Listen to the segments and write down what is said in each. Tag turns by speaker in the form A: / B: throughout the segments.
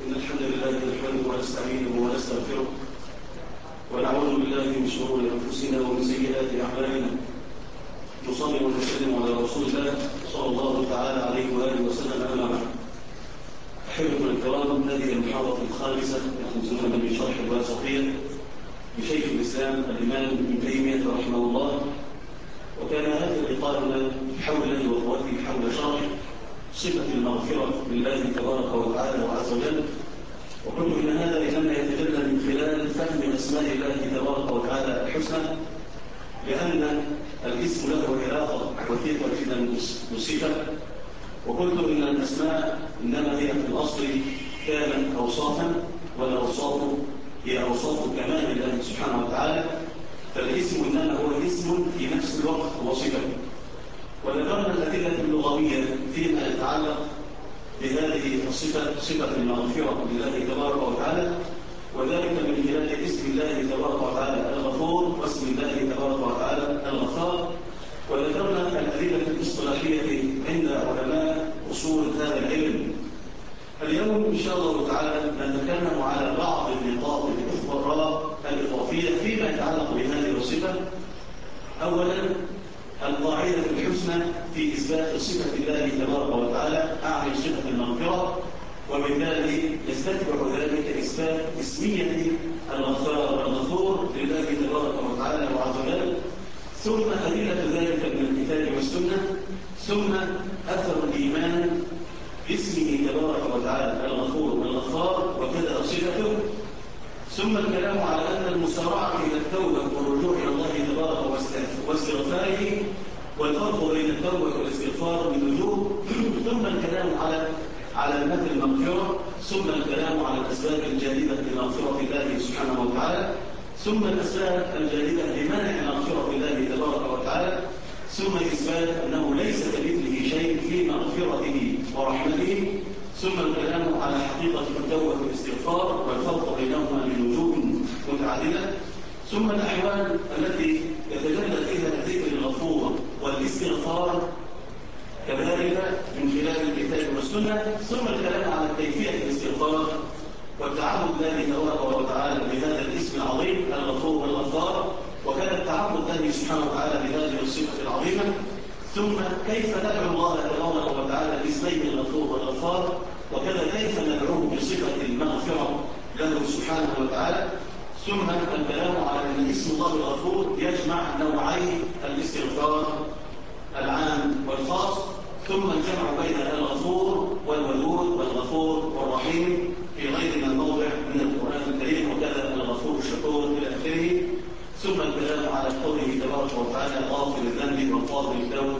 A: إن الحمد لله نحمده ونستعينه ونستغفره ونعوذ بالله من شرور أنفسنا ومن سيئات أعمالنا. نصلي ونسلم على رسول الله صلى الله تعالى عليه وآله وسلم. أما بعد، أحبتنا الكرام، هذه المحاضرة الخامسة يخرجون من شرح الواسطية لشيخ الإسلام الإمام ابن تيمية رحمه الله. وكان هذا لقاؤنا حوله وقوته حول شرح صفة المغفرة لله تبارك وتعالى وعز وجل. وقلت إن هذا إنما يتجلى من خلال فهم أسماء الله تبارك وتعالى الحسنى، لأن الاسم له علاقة وثيقة جدا بالصفة. وقلت إن الأسماء إنما هي في الأصل كانت أوصافا، والأوصاف هي أوصاف كمال الله سبحانه وتعالى، فالاسم إنما هو اسم في نفس الوقت هو صفة. وذكرنا الأدلة اللغوية فيما يتعلق بهذه الصفة، صفة المغفرة لله تبارك وتعالى، وذلك من خلال اسم الله تبارك وتعالى الغفور واسم الله تبارك وتعالى الغفار. وذكرنا الأدلة الاصطلاحية عند علماء أصول هذا العلم. اليوم إن شاء الله تعالى نتكلم على بعض النقاط الإضافية فيما يتعلق بهذه الصفة. أولا، القاعدة الحسنى في إثبات صفة الله تبارك وتعالى، أعني صفة المغفرة، وبالتالي يستتبع ذلك إثبات اسمية الغفور لله تبارك وتعالى وعز وجل، ثم أدلة ذلك من الكتاب والسنة، ثم أثر الإيمان باسمه تبارك وتعالى الغفور والغفار وكذا صفته، ثم الكلام على أن المسارعة إلى التوبة والرجوع إلى الله تبارك واستغفاره، والفرق بين التوبة والاستغفار من وجوه، ثم الكلام على نفي المغفرة، ثم الكلام على الأسباب الجالبة لمغفرة الله سبحانه وتعالى، ثم الأسباب الجالبة لمنع مغفرة الله تبارك وتعالى، ثم إثبات أنه ليس كمثله شيء في مغفرته ورحمته، ثم الكلام على حقيقة التوبة والاستغفار والفرق بينهما من وجوه متعددة، ثم الأحوال التي يتجلى فيها الذكر الغفور والاستغفار كذلك من خلال الكتاب والسنة، ثم الكلام على كيفية الاستغفار والتعبد لله تبارك وتعالى بهذا الاسم العظيم الغفور والغفار، وكان التعبد لله سبحانه وتعالى بهذه الصفة العظيمة، ثم كيف ندعو الله تبارك وتعالى باسميه الغفور والغفار، وكذا كيف ندعوه بصفة المغفرة له سبحانه وتعالى، ثم الكلام على أن اسم الله الغفور يجمع نوعي الاستغفار العام والخاص، ثم الجمع بين الغفور والودود والغفور والرحيم في غير ما موضع من القرآن الكريم، وكذا الغفور الشكور إلى آخره، ثم الكلام على قوله تبارك وتعالى غافر الذنب وقابل التوب.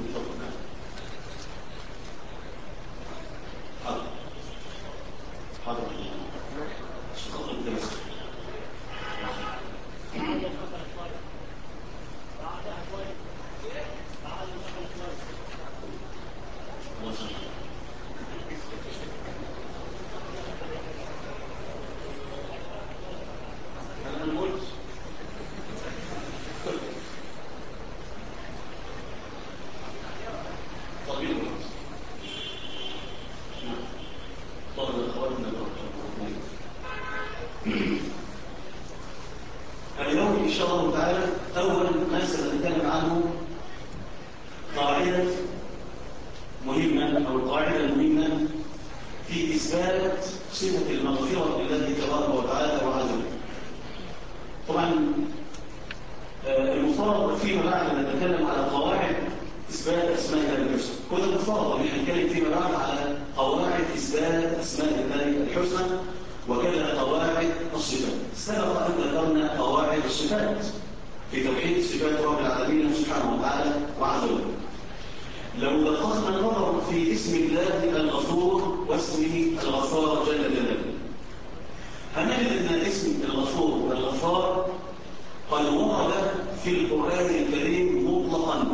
A: اليوم إن شاء الله تعالى أول ما سنتكلم عنه قاعدة مهمة، أو القاعدة المهمة في إثبات صفة المغفرة لله تبارك وتعالى وعز وجل. طبعا المفترض فيما بعد نتكلم على قواعد إثبات أسماء الله الحسنى. كنا المفترض أن نتكلم فيما بعد على قواعد إثبات أسماء الله الحسنى وكذا قواعد الصفات. سبق أن ذكرنا قواعد الصفات في توحيد صفات رب العالمين سبحانه وتعالى وعز وجل. لو لخصنا النظر في اسم الله الغفور واسمه الغفار جل جلاله، هنجد أن اسم الغفور والغفار قد ورد في القرآن الكريم مطلقا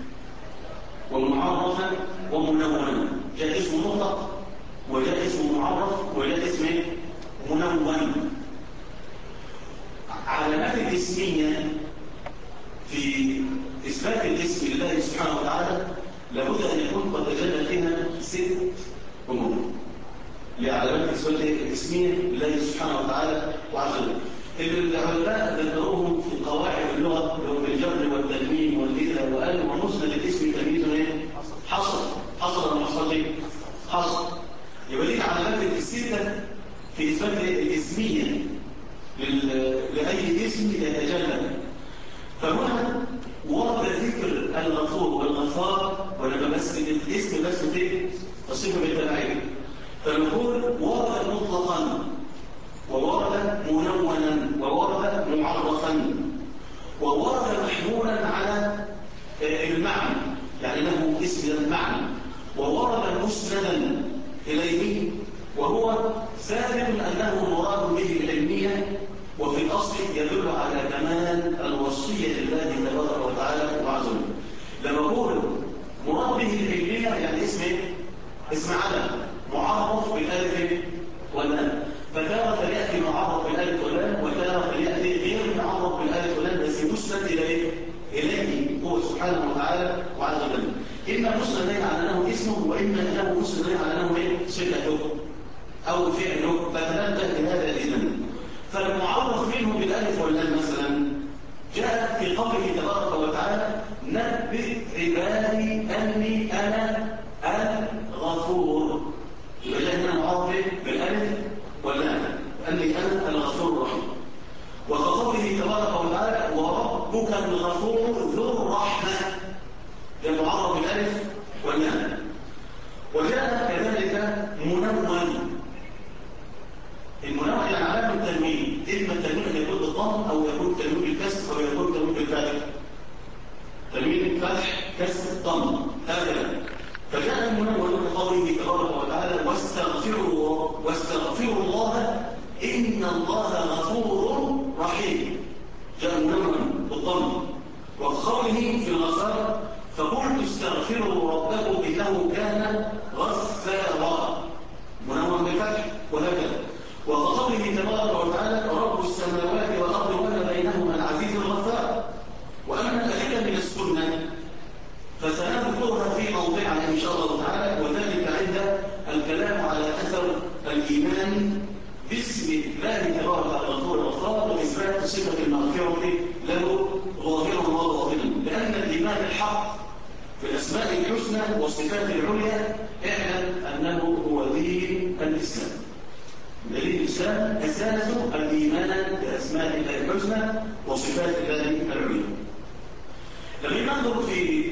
A: ومعرفا ومنونا. جاء اسم مطلق وجاء اسم معرف وجاء اسم منون. علامات الاسمية في إثبات الاسم لله سبحانه وتعالى لابد أن يكون قد تجلى فيها 6 أمور. لعلامات علامات الصفات الاسميه لله سبحانه وتعالى وعز وجل. العلماء ذكروهم في قواعد اللغه اللي هو بالجر والتنوين والاذا وقال ومسند الاسم تمييز ايه؟ حصل ولا ما حصلش؟ حصل. يبقى دي العلامات السته في اثبات الاسميه لاي اسم يتجلى. فهنا ورد ذكر الغفور والغفار ولما بس الاسم بس تصفه بالتبعيه. فنقول ورد مطلقا وورد منونا وورد معرفا وورد محمولا على المعنى، يعني له اسم المعنى، وورد مسندا اليه وهو ثابت انه مراد به العلميه، وفي الاصل يدل على كمال الوصيه لله تبارك وتعالى وعز وجل. لما اقول مراد به العلميه يعني اسم اسم علم معرف بالالف واللام، فتارة يأتي معرف بالالف واللام وتارة يأتي غير معرف بالالف واللام بس مسند إليه هو سبحانه وتعالى وعز وجل. إما مسند على أنه اسمه وإما أنه مسند على أنه صفته أو فعله، فتنبه لهذا الإذن. فالمعرف منه بالالف واللام مثلا جاء في قوله تبارك وتعالى نبئ عبادي أني أنا الغفور. يبقى جاء هنا معرف بالالف واللام أني أنا الغفور الرحيم. وكقوله تبارك وتعالى وربك الغفور ذو الرحمة، ده معرف بالالف واللام. وجاء كذلك منون. المنون يعني علامة التنوين، إما التنوين أن يكون بالضم أو يكون تنوين بالكسر أو يكون تنوين بالفتح. تنوين الفتح كسر ضم هكذا. فجاء المنون بقوله تبارك وتعالى واستغفروا الله إن الله غفور رحيم. جاء المنون بالضم. وقوله في الغفار فقلت استغفروا ربكم إنه كان غفارا، منون بالفتح وهكذا. وقوله تبارك وتعالى رب السماوات والأرض وما بينهما العزيز الغفار. وأما الأدلة من السنة فسنذكرها في موضعها إن شاء الله تعالى، وذلك عند الكلام على أثر الإيمان باسم الله تبارك الغفور الغفار وإثبات صفة المغفرة له ظاهرا وباطنا. لأن الإيمان الحق في الأسماء الحسنى والصفات العليا اعلم أنه هو دين الإسلام. دليل الإسلام أساس الإيمان بأسماء الله الحسنى وصفات الله العليا. لما ننظر في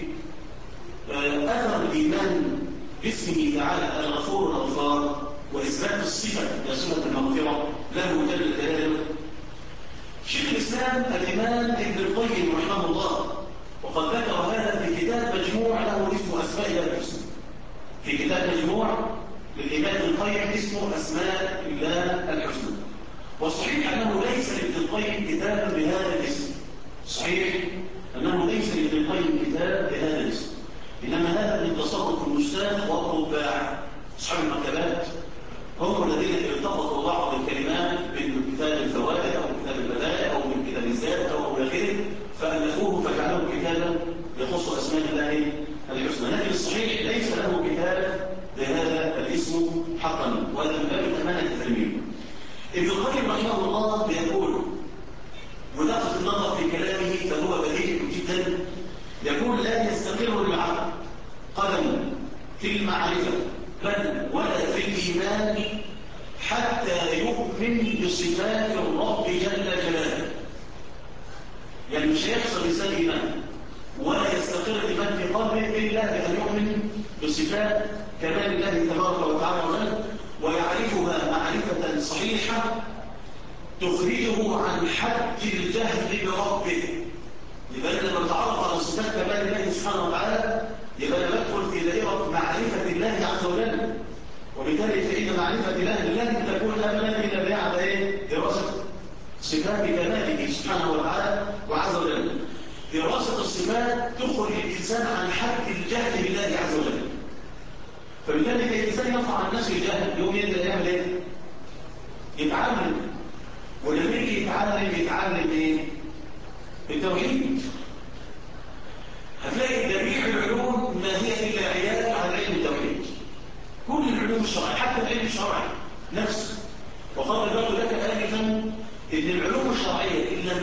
A: أثر الإيمان باسمه تعالى الغفور الغفار وإثبات الصفة لصفة المغفرة له جل جلاله، شيخ الإسلام الإمام ابن القيم رحمه الله وقد ذكر هذا في كتاب مجموع له اسمه أسماء الله الحسنى. في كتاب مجموع للإمام ابن القيم اسمه أسماء الله الحسنى. والصحيح أنه ليس لابن القيم كتاب بهذا الاسم. صحيح أنه ليس لابن القيم كتاب بهذا الاسم، إنما هذا من تصرف النساخ والطباع. أصحاب المكتبات هم الذين التقطوا بعض الكلمات من كتاب الفوائد أو كتاب البدائع أو من كتاب الزاد أو إلى آخره فألفوه فجعلوه كتابا يخص أسماء الله الحسنى. لكن الصحيح ليس له كتاب بهذا الاسم حقا، وهذا من باب الأمانة التلميذ. ابن القيم رحمه الله بيقول ودقة النظر في كلامه فهو بديع جدا. يقول لا يستقر العقل قدم في المعرفة بل ولا في الإيمان حتى يؤمن بصفات الرب جل جلاله. يعني مش هيحصل إنسان إيمان ولا يستقر الإيمان في قلبه إلا بأن يؤمن بصفات كمال الله تبارك وتعالى ويعرفها معرفة صحيحة تخرجه عن حد الجهل بربه. يبقى لما نتعرف على صفات كمال الله سبحانه وتعالى يبقى ندخل في دائرة معرفة الله عز وجل، وبالتالي فإن معرفة الله لن تكون أبدا إلا بعد دراسة صفات كماله سبحانه وتعالى وعز وجل. دراسة الصفات تخرج الإنسان عن حد الجهل بالله عز وجل. فبالتالي الإنسان يرفع عن نفسه الجهل يوم يعمل إيه؟ يتعلم. ولما يجي يتعلم إيه؟ التوحيد. هتلاقي جميع العلوم ما هي إلا عيال على علم التوحيد. كل العلوم الشرعية حتى العلم الشرعي نفس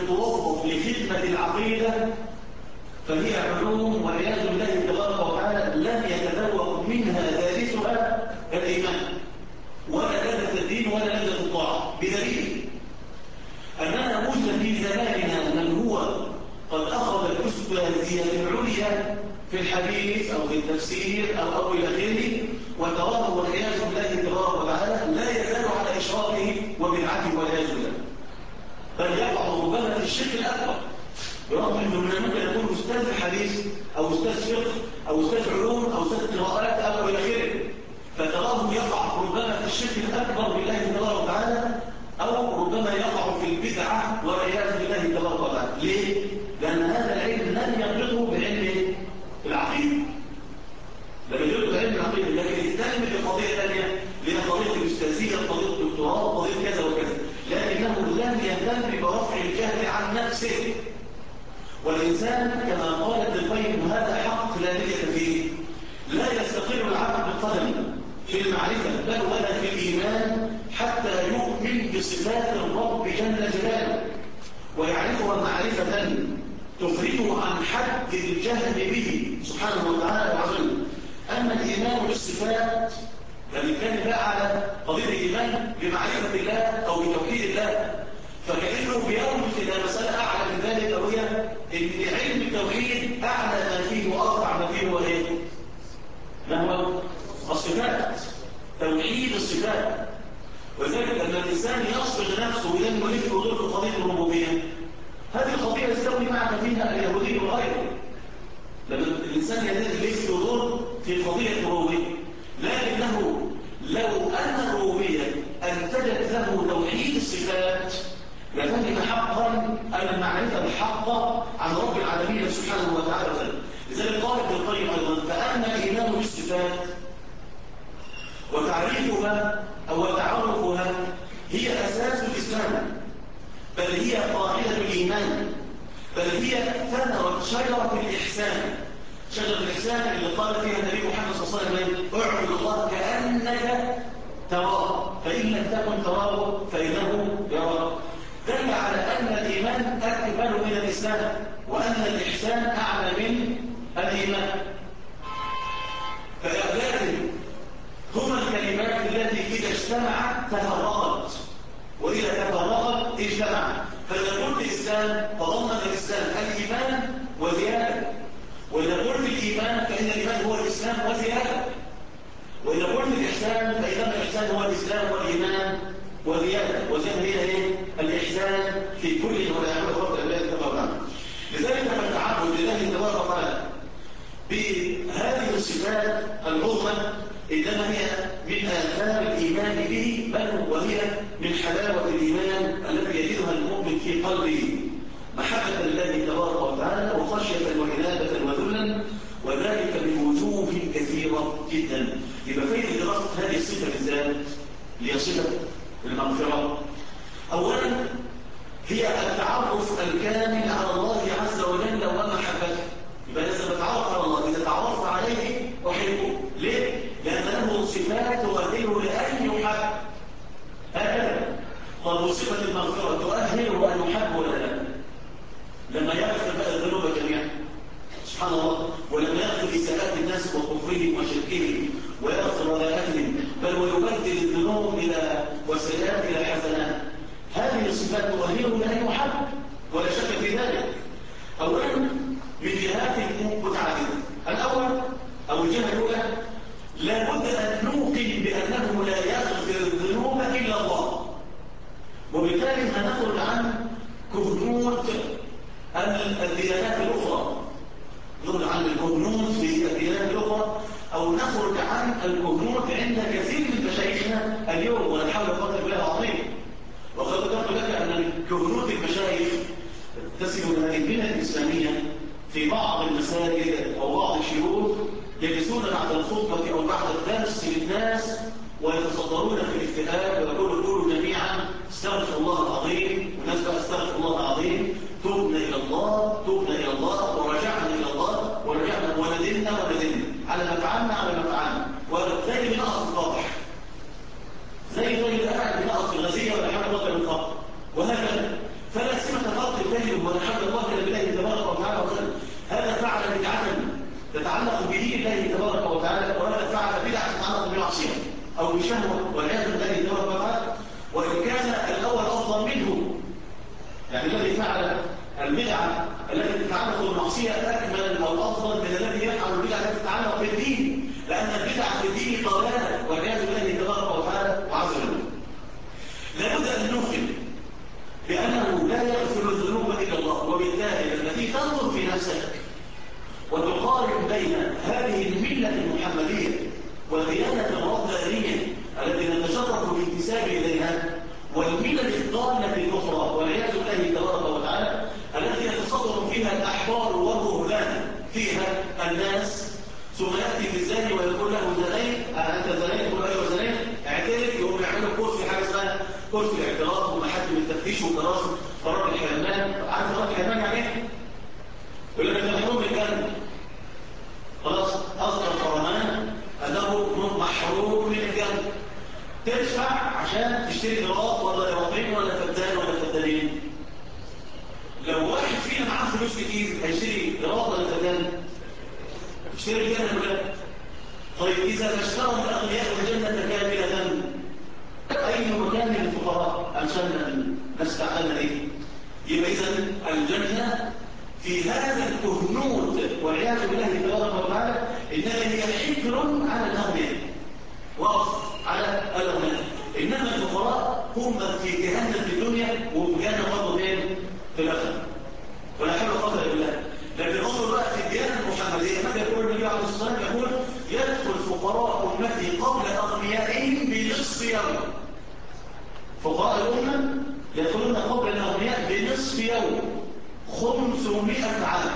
A: توظف لخدمة العقيدة فهي علوم والعياذ بالله تبارك وتعالى لم يتذوق منها ثالثها الإيمان ولا لذة الدين ولا لذة الطاعة، بدليل أننا وجد في زماننا من هو قد أخذ الأستاذية العليا في الحديث أو في التفسير أو إلى آخره، وتراه والعياذ بالله تبارك وتعالى لا يزال على إشراكه وبدعته والعياذ بالله، بل يقع ربما في الشرك الأكبر، برغم أنه من الممكن يكون أستاذ حديث أو أستاذ فقه أو أستاذ علوم أو أستاذ قراءات أو إلى آخره، فتراه يقع ربما في الشرك الأكبر بالله تبارك وتعالى، أو ربما يقع في البدعة والعياذ بالله تبارك وتعالى. ليه؟ لأن هذا العلم لم يربطه بعلم العقيدة، لم يربطه بعلم العقيدة، لكن يهتم بقضية ثانية اللي هي قضية الأستاذية، قضية الدكتوراه، قضية كذا وكذا، لكنه لم يهتم برفع الجهل عن نفسه. والإنسان كما قال ابن القيم هذا حق لا نية فيه، لا يستقر العبد بالقدم في المعرفة بل ولا في الإيمان حتى يؤمن بصفات الرب جل جلاله ويعرفها معرفة تخرجه عن حد الجهل به سبحانه وتعالى وعزله. أما الإيمان بالصفات فبالتالي بقى على قضية الإيمان بمعرفة الله أو بتوحيد الله، فكأنه بيرمز إلى مسألة أعلى من ذلك، وهي إن علم التوحيد أعلى ما فيه وأرفع ما فيه هو إيه؟ ما هو؟ الصفات، توحيد الصفات. وذلك لما الإنسان يصبغ نفسه ولم يلف وضوء في قضية الربوبية، هذه القضية يستوي معك فيها اليهودي وغيره. لما الإنسان يلف وضوء في قضية الربوبية، لكنه لو أن الربوبية أنتجت له توحيد الصفات لفهم حقا المعرفة الحقة عن رب العالمين سبحانه وتعالى. لذلك قال ابن القيم أيضا: فأما الإيمان بالصفات وتعريفها أو تعرفها هي أساس الإسلام، بل هي قاعدة الإيمان، بل هي ثمرة شجرة الإحسان. شجرة الإحسان اللي قال فيها النبي محمد صلى الله عليه وسلم: اعبد الله كأنك تراه فإن لم تكن تراه فإنه يراك. دل على أن الإيمان أكبر من الإسلام، وأن الإحسان أعلى من الإيمان. فإعلان هما الكلمات التي إذا اجتمعت تفرقت، وإذا تفرقت اجتمعت. فإذا قلت الإسلام فضمن الإسلام الإيمان وزيادة، وإذا قلت الإيمان فإن الإيمان هو الإسلام وزيادة، وإذا قلت الإحسان فإذا الإحسان هو الإسلام والإيمان وزيادة. وزيادة هي إيه؟ الإحسان في كل ولا يعمل رب الله تبارك وتعالى. لذلك فالتعبد لله تبارك وتعالى بهذه الصفات العظمى إنما هي من آثار الإيمان به، بل وهي من حلاوة الإيمان التي يجدها المؤمن في قلبه، محبة لله تبارك وتعالى وخشية وإنابة وذلا، وذلك بوجوه كثيرة جدا. يبقى فين دراسة هذه الصفة بالذات اللي هي صفة المغفرة؟ أولا هي التعرف الكامل على الله عز وجل ومحبته. يبقى إذا بتعرف على الله، إذا تعرفت عليه أحبه. ليه؟ لأن له صفات تؤهله لأن يحب. هكذا. طب وصفة المغفرة تؤهله أن يحب ولا لا؟ لما يغفر بقى الذنوب جميعا سبحان الله، ولما يغفر إساءات الناس وكفرهم وشركهم ويغفر ضلالتهم، بل ويبدل الذنوب إلى والسيئات إلى حسنات، هذه الصفات تؤهله لأن يحب ولا شك في ذلك. أولا من جهات متعددة. الأول أو الجهة الأولى لابد أن نوقن بأنه لا يغفر الذنوب إلا الله، وبالتالي هنخرج عن كهنوت الديانات الأخرى، نخرج عن الكهنوت في الديانات الأخرى، أو نخرج عن الكهنوت عند كثير من مشايخنا اليوم، ولا حول ولا قوة إلا بالله العظيم. وقد ذكرت لك أن كهنوت المشايخ تسمى هذه البنية الإسلامية في بعض المساجد أو بعض الشيوخ يجلسون بعد الخطبة أو بعد الدرس للناس ويتصدرون في الاكتئاب ويقولوا قولوا جميعا استغفر الله العظيم، والناس بقى استغفر الله العظيم، تبنا إلى الله، تبنا إلى الله، ورجعنا إلى الله، ورجعنا وندمنا على ما فعلنا على ما فعلنا، وزي اللي نقص القاطع، زي اللي قاعد بنقص الغازية ولا حاجة بطل القاطع، وهكذا. فلا سمة فرق بين إليها، والملل الضالة الأخرى والعياذ بالله تبارك وتعالى التي يتصدر فيها الأحبار والرهبان فيها الناس، ثم يأتي بالزاني ويقول له زنيت، أنت زنيت؟ يقول أيوه زنيت، اعترف. يقوم يعملوا كورس في حاجة اسمها كورس الاعتراف ومحاكم التفتيش ودراسة قرار الحرمان. عارف قرار الحرمان يعني إيه؟ يقول لك أنت محروم من الجنة. خلاص أصدر فرمان أنه محروم من الجنة. تدفع عشان تشتري قراط ولا قراطين ولا فدان ولا فدانين. لو واحد فينا معاه فلوس كتير هيشتري قراط ولا فدان؟ يشتري الجنة ولا؟ طيب إذا اشترى الأغنياء الجنة كاملة، أي مكان للفقراء أمثالنا نستعملنا إيه؟ يبقى إذن الجنة في هذا الكهنوت والعياذ بالله تبارك وتعالى إنما هي حكر على الأغنياء، وقف على الأغنياء. إنما الفقراء هم في جهنم في الدنيا وجهنم برضه فين؟ في الآخرة. ولا حول ولا قوة إلا بالله. لكن انظر بقى في الديانة المحمدية ماذا يقول النبي عليه الصلاة والسلام؟ يقول يدخل فقراء أمتي قبل أغنيائهم بنصف يوم. فقراء الأمة يدخلون قبل الأغنياء بنصف يوم 500 عام.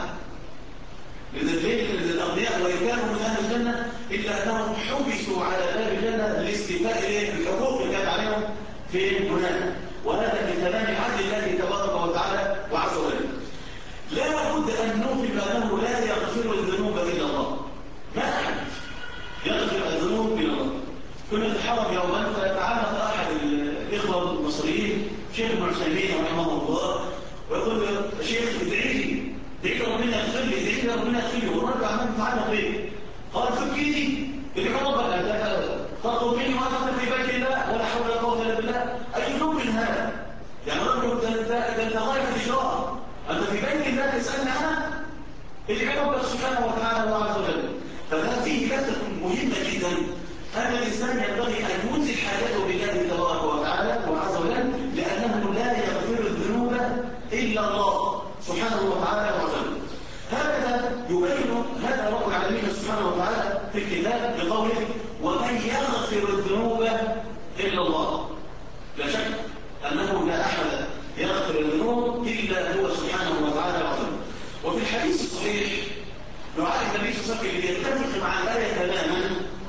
A: لذلك الأغنياء وإن كانوا من أهل الجنة إلا أنهم حبسوا على باب الجنة لاستيفاء الحقوق اللي كانت عليهم في هناك، وهذا من تمام عدل الله تبارك وتعالى وعز وجل. لا بد أن نوقف أنه لا يغفر الذنوب إلا الله. ما أحد يغفر الذنوب إلا الله. كنا في الحرم يوما فتعامل أحد الإخوة المصريين شيخ ابن عثيمين رحمه الله ويقول له شيخ ادعي لي ربنا يغفر لي، ادعي لي ربنا يغفر لي. والراجل عمال يتعلق بيه. قال فكيني ادعي ربك تطلب مني وأنا في بيت الله ولا حول ولا قوة إلا بالله. أي ذنوب من هذا؟ يعني رجل ده أنت غاية الإجراء، أنت في بيت الله تسألني أنا؟ ادعي ربك سبحانه وتعالى وعز وجل. فهذه لفتة مهمة جدا. هذا الإنسان ينبغي أن ينزل حاجته بالله تبارك وتعالى وعز وجل، لأنه لا يغفر الذنوب إلا الله سبحانه وتعالى وعز وجل. هذا يبين هذا رب العالمين سبحانه وتعالى في الكتاب بقوله ومن يغفر الذنوب إلا الله. لا شك أنه لا أحد يغفر الذنوب إلا هو سبحانه وتعالى وعز وجل. وفي الحديث الصحيح دعاء النبي صلى الله عليه وسلم يتفق مع الآية تماما،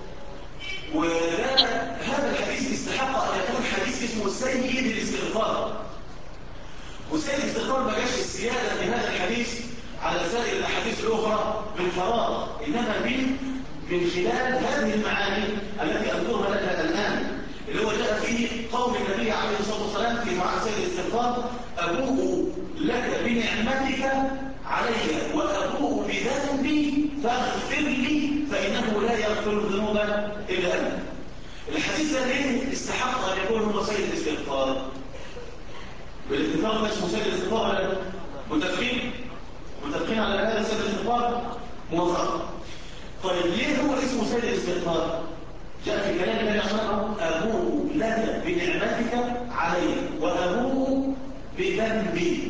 A: وهذا الحديث استحق أن يكون حديث اسمه سيد الاستغفار. وسيد الاستغفار ما جاش السيادة في هذا الحديث على سائر الأحاديث الأخرى من فراغ، إنما من خلال هذه المعاني التي أذكرها لك الآن، اللي هو جاء فيه قول النبي عليه الصلاة والسلام في دعاء سيد الاستغفار أبوء لك بنعمتك علي وأبوء بذنبي فاغفر لي فإنه لا يغفر الذنوب إلا أنت. الحديث ده ليه استحق أن يكون هو سيد الاستغفار؟ بالاتفاق ما اسمه سيد الاستغفار متفقين على هذا سيد الاستغفار موافق. طيب ليه هو اسمه سيد الاستغفار؟ جاء في كلام النبي صلى الله عليه وسلم أبوء لك بنعمتك علي وأبوء بذنبي.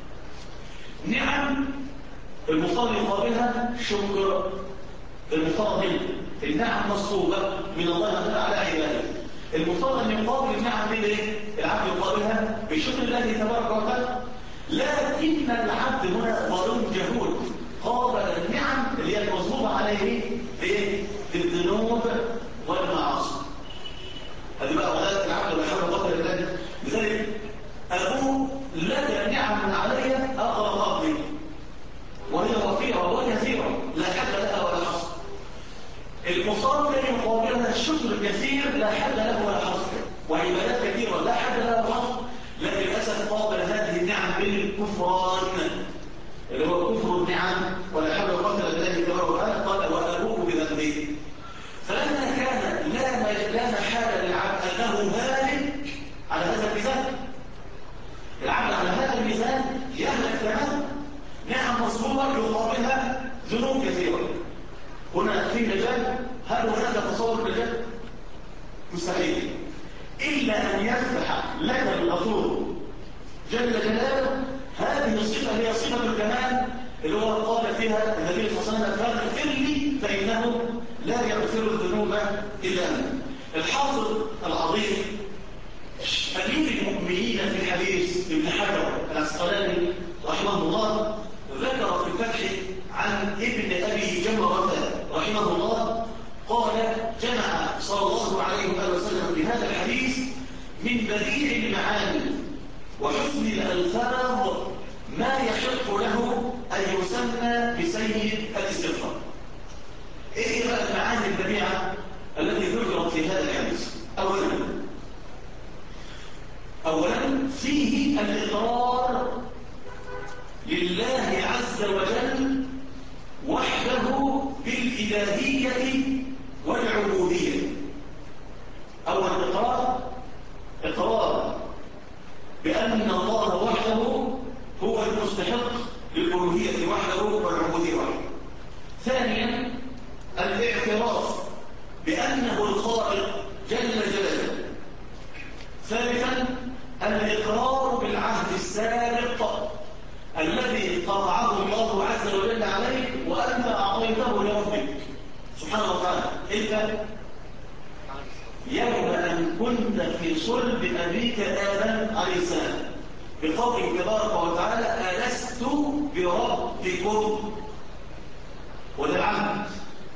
A: نعم المفترض يقابلها شكر. المفترض النعم مصلوبة من الله تعالى على عباده. المفترض أن يقابل النعم بالايه؟ العبد يقابلها بشكر الله تبارك وتعالى. لكن العبد هنا ظالم جهول قابل النعم اللي هي المصلوبة عليه بايه؟ بالذنوب والمعاصي. هذه بقى ولادة العبد ولا حول ولا قوة إلا بالله. لذلك أبوه لك نعم علي أقرأ قبلي وهي وفيرة وكثيرة لا حد لها ولا حصر. المصاب كان يقابلها الشكر الكثير لا حد له ولا حصر، وعبادات كثيرة لا حد لها ولا حصر، لكن للأسف قابل هذه النعم بالكفران اللي هو كفر النعم ولا حول ولا قوة إلا بالله تبارك وتعالى. قال وأبوه بذنبه. فلما كان لا محال للعبد أنه هالك على هذا الميزان، العبد على هذا الميزان يهلك تماما. نعم مصلوبة يقابلها ذنوب كثيرة. هنا في مجال، هل هناك تصور مجال؟ مستحيل، إلا أن يفتح لك الغفور جل جلاله هذه الصفة هي صفة الكمال اللي هو قال فيها النبي صلى الله عليه وسلم فاغفر لي فإنه لا يغفر الذنوب إلا أنت. الحافظ العظيم من بديع المعاني وحسن الألفاظ ما يحق له أن يسمى بسيد الاستغفار. إيه بقى المعاني البديعة التي ذكرت في هذا الحديث؟ أولا فيه الإقرار لله عز وجل وحده بالإلهية والعبودية. أول إقرار بأن الله وحده هو المستحق للألوهية وحده والعبودية وحده. ثانيا الاعتراف بأنه الخالق جل جلاله. ثالثا الإقرار بالعهد السابق الذي قطعه الله عز وجل عليه وأنت أعطيته لربك سبحانه وتعالى. إذا يوم أن كنت في صلب أبيك آدم عليه السلام بقوله تبارك وتعالى ألست بربكم، وده العهد.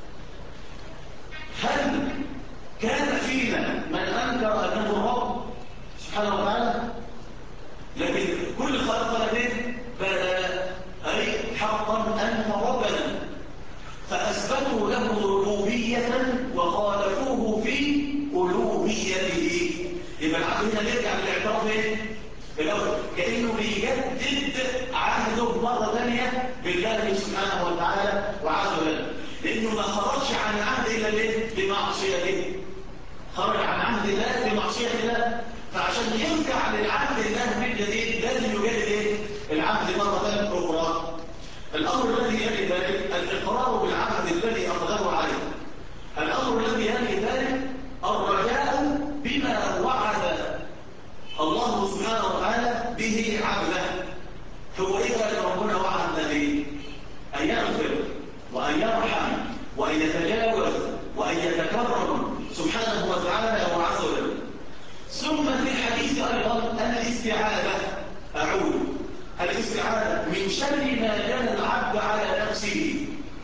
A: هل كان فينا من أنكر أنه الرب سبحانه وتعالى؟ لكن كل خلق لديه بلى أي حقا أنت ربنا، فأثبتوا له ربوبية وخالفوه في ألوهيته. يبقى العبد هنا بيرجع للاعتراف ايه؟ الأول كأنه بيجدد عهده مرة ثانية بالله سبحانه وتعالى وعز وجل، لأنه ما خرجش عن العهد إلا بمعصيته. خرج عن عهد الله بمعصية الله، فعشان يرجع للعهد الله من جديد لازم يجدد ايه؟ العهد مرة أخرى. الأمر الذي يلي ذلك الإقرار بالعهد الذي أقدره عليه. الأمر الذي يلي ذلك الرجاء بما وعد الله سبحانه وتعالى به عبده. هو إذا ربنا وعدنا به أن يغفر وأن يرحم وأن يتجاوز وأن يتكرم سبحانه وتعالى وعز وجل. ثم في الحديث أيضا الاستعاذة، أعوذ الاستعاذة من شر ما جنى العبد على نفسه.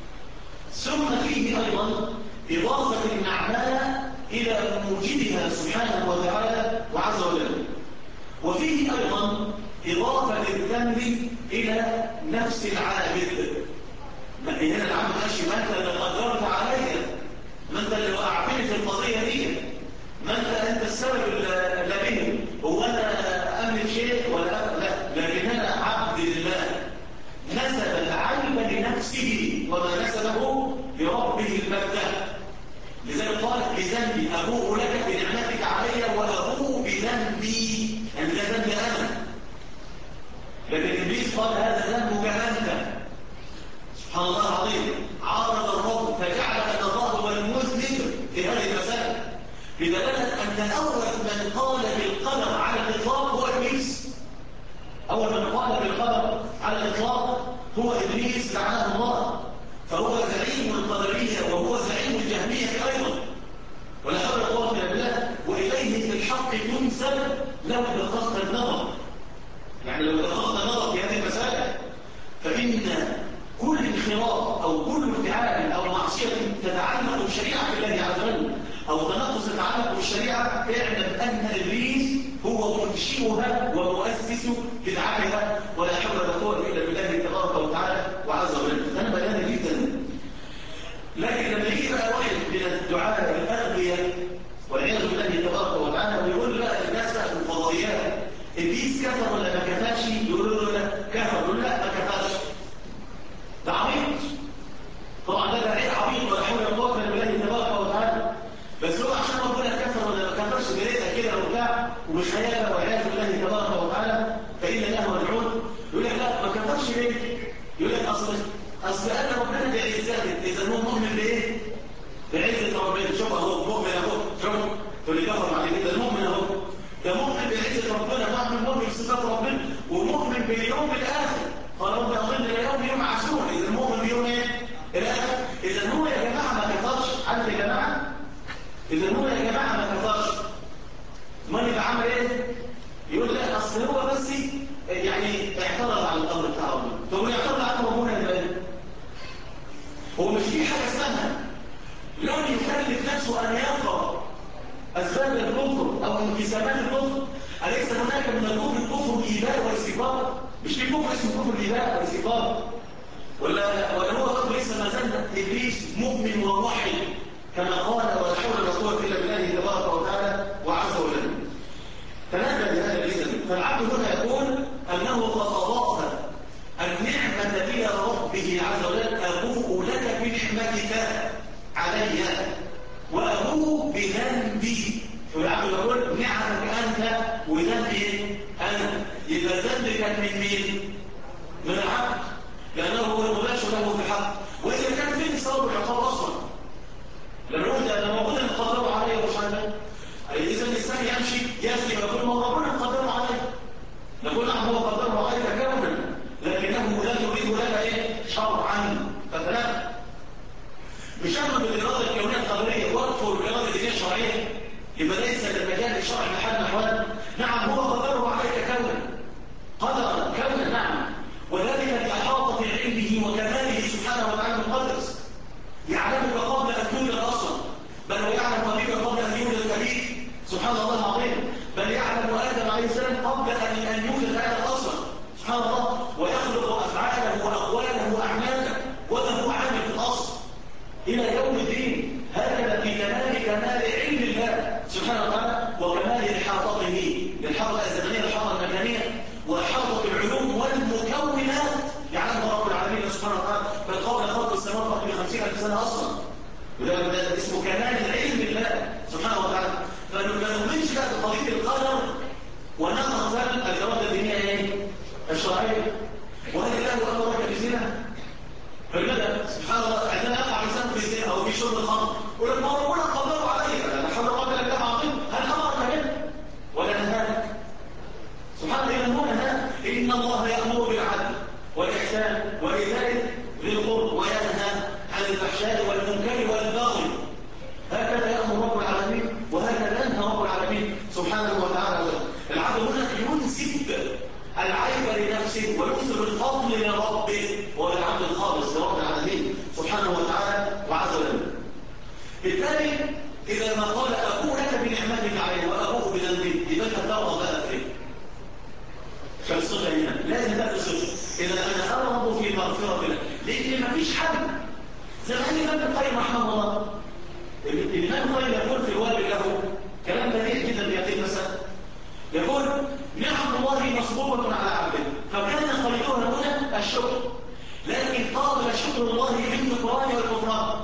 A: ثم فيه أيضا إضافة النعماء إلى موجدها سبحانه وتعالى وعز وجل. وفيه أيضا إضافة الذنب إلى نفس العابد. هنا العبد ماشي، ما أنت اللي قدرت عليا، ما أنت اللي وقعتني في القضية دي، ما أنت السبب اللي به، هو أنا أملك شيء ولا لا، لكن أنا عبد لله نسب العيب لنفسه وما نسبه لربه البتة. لذلك قال بذنبي أبوء لك بنعمتك علي وأبوء بذنبي، يعني ده ذنبي أنا. لكن إبليس قال هذا ذنبك أنت. سبحان الله العظيم، عارض الرب فجعل أن الله هو المذنب في هذه المسألة، بدلالة أن أول من قال بالقدر على الإطلاق هو إبليس. أول من قال بالقدر على الإطلاق هو إبليس لعنه الله، فهو زعيم القدرية وهو زعيم الجهمية أيضا، ولا حول ولا قوة إلا بالله. وإليه في الحق تنسب لو دققت النظر، يعني لو دققت النظر في هذه المسائل، فإن كل انخراط أو كل ابتعاد أو معصية تتعلق بشريعة الله عز وجل أو تنقص يتعلق بالشريعة، اعلم أن إبليس هو منشئها ومؤسس بدعتها، ولا حول ولا قوة إلا بالله تبارك وتعالى وعز وجل. أنا بيان جدا. لكن لما يجي بقى واحد من الدعاء الأغبياء والعياذ بالله تبارك وتعالى ويقول بقى الناس بقى في الفضائيات إبليس كفر ولا ما كفرش، يقولوا له لا كفر، يقولوا لا ما كفرش، ده عبيط. طبعا ده عبيط ولا حول ولا قوة إلا بالله تبارك وتعالى، بس هو عشان ربنا كفر ولا ما كفرش بريئة كده وبتاع وبخيالة والعياذ بالله تبارك وتعالى فإن له مدعون، يقول لك لا ما كفرش ليه؟ يقول لك أصل أنا ربنا بعزته، إذا هو مؤمن بإيه؟ بعزة ربنا. شوف أهو مؤمن أهو، شوف تقول لي كفر بعد كده، المؤمن أهو ده مؤمن بعزة ربنا، مؤمن بصفات ربنا ومؤمن باليوم الآخر. قال رب أظن يوم عاشور، إذا المؤمن بيوم إيه؟ الآخر. إذا هو يا جماعة ما كفرش، عارف يا جماعة؟ إذا هو يا جماعة ما كفرش، امال يبقى عمل إيه؟ يقول لا أصل هو بس يعني اعترض على الأمر بتاع ربنا. طب يعترض على ربنا يبقى إيه؟ هو مش في حاجة اسمها لم يكلف نفسه أن يقرأ أسباب الكفر أو انقسامات الكفر، مش في كفر اسمه كفر الإباء والاستكبار، ولا هو كفر لسه ما زال إبليس مؤمن وموحد كما قال ولا حول ولا قوة إلا بالله تبارك وتعالى وعز وجل. تنبه لهذا الإذن. فالعبد هنا يقول أنه قد أضاف النعمة إلى ربه عز وجل: أبوء لك بنعمتك علي وأبوء بذنبي. فالعبد يقول نعمك أنت وذنبي أنا. يبقى الذنب كان من مين؟ من العبد، لأنه هو المباشر له في الحق. وإذا كان فين الثواب والعقاب أصلا؟ لما موجود أن قدروا عليه وشهده، إذا الإنسان يمشي يسلم يقول ما ربنا قدروا عليه، نقول نعم هو قدره عليك كونا، لكنه لا يريد لك إيه؟ شرعا. فتنبه، مش أمر بالإرادة الكونية القدرية واكفر بالإرادة الدينية الشرعية، يبقى ليس المجال الشرعي لحال الأحوال. نعم هو قدره عليك كونا، قدرا كونا، نعم، وذلك لإحاطة علمه وكماله سبحانه وتعالى المقدس. يعلمك قبل أن تولد أصلا، بل ويعلم أبيك قبل أن يولد أبيك سبحان الله العظيم، بل يعلم آدم عليه السلام قبل أن يولد آدم أصلا سبحان الله، ويخلق أفعاله وأقواله وأعماله وله عامل في الأصل إلى يوم الدين. هكذا في كمال علم الله سبحانه وتعالى وكمال إحاطة الزمنية، الإحاطة المكانية، وإحاطة العلوم والمكونات يعلمها رب العالمين سبحانه وتعالى، بل قبل خلق السماوات قبل 50,000 سنة أصلا. وده اسمه كمال علم الله سبحانه وتعالى. فما نؤمنش بقى بقضية القدر ونغفل الإرادة الدينية الشرعية. وهل الله أمرك بزنا؟ فلماذا سبحان الله عندما يقع الإنسان في الزنا أو في شرب الخمر يقول لك ما ربنا قدروا عليك، لا حول ولا قوة إلا بالله، هل أمرك به ولا نهاك؟ سبحان الله، هو نهاك. إن الله يأمر بالعدل والإحسان وإيتاء ذي القربى وينهى عن الفحشاء والمنكر والبغي. هكذا يأمر رب العالمين وهكذا ينهى رب العالمين سبحانه وتعالى. العبد هنا ينسب العيب لنفسه وينسب الفضل لربه، وهو العبد الخالص لرب العالمين سبحانه وتعالى وعز وجل. بالتالي إذا ما قال أبوء لك بنعمتك علي وأبوء بذنبي، يبقى أنت ترضى بقى في فالصفة هنا لازم تبقى صفة. إذا أنا أرغب في مغفرة الله، لأن مفيش حد زي ما قال الإمام القيم رحمه الله. الإمام القيم يقول في الوابل له كلام بديع جدا في هذه المسألة، يقول نعم الله مصبوبة على عبده، فكان خيرها هنا الشكر، لكن قابل شكر الله بالنكران والكفران،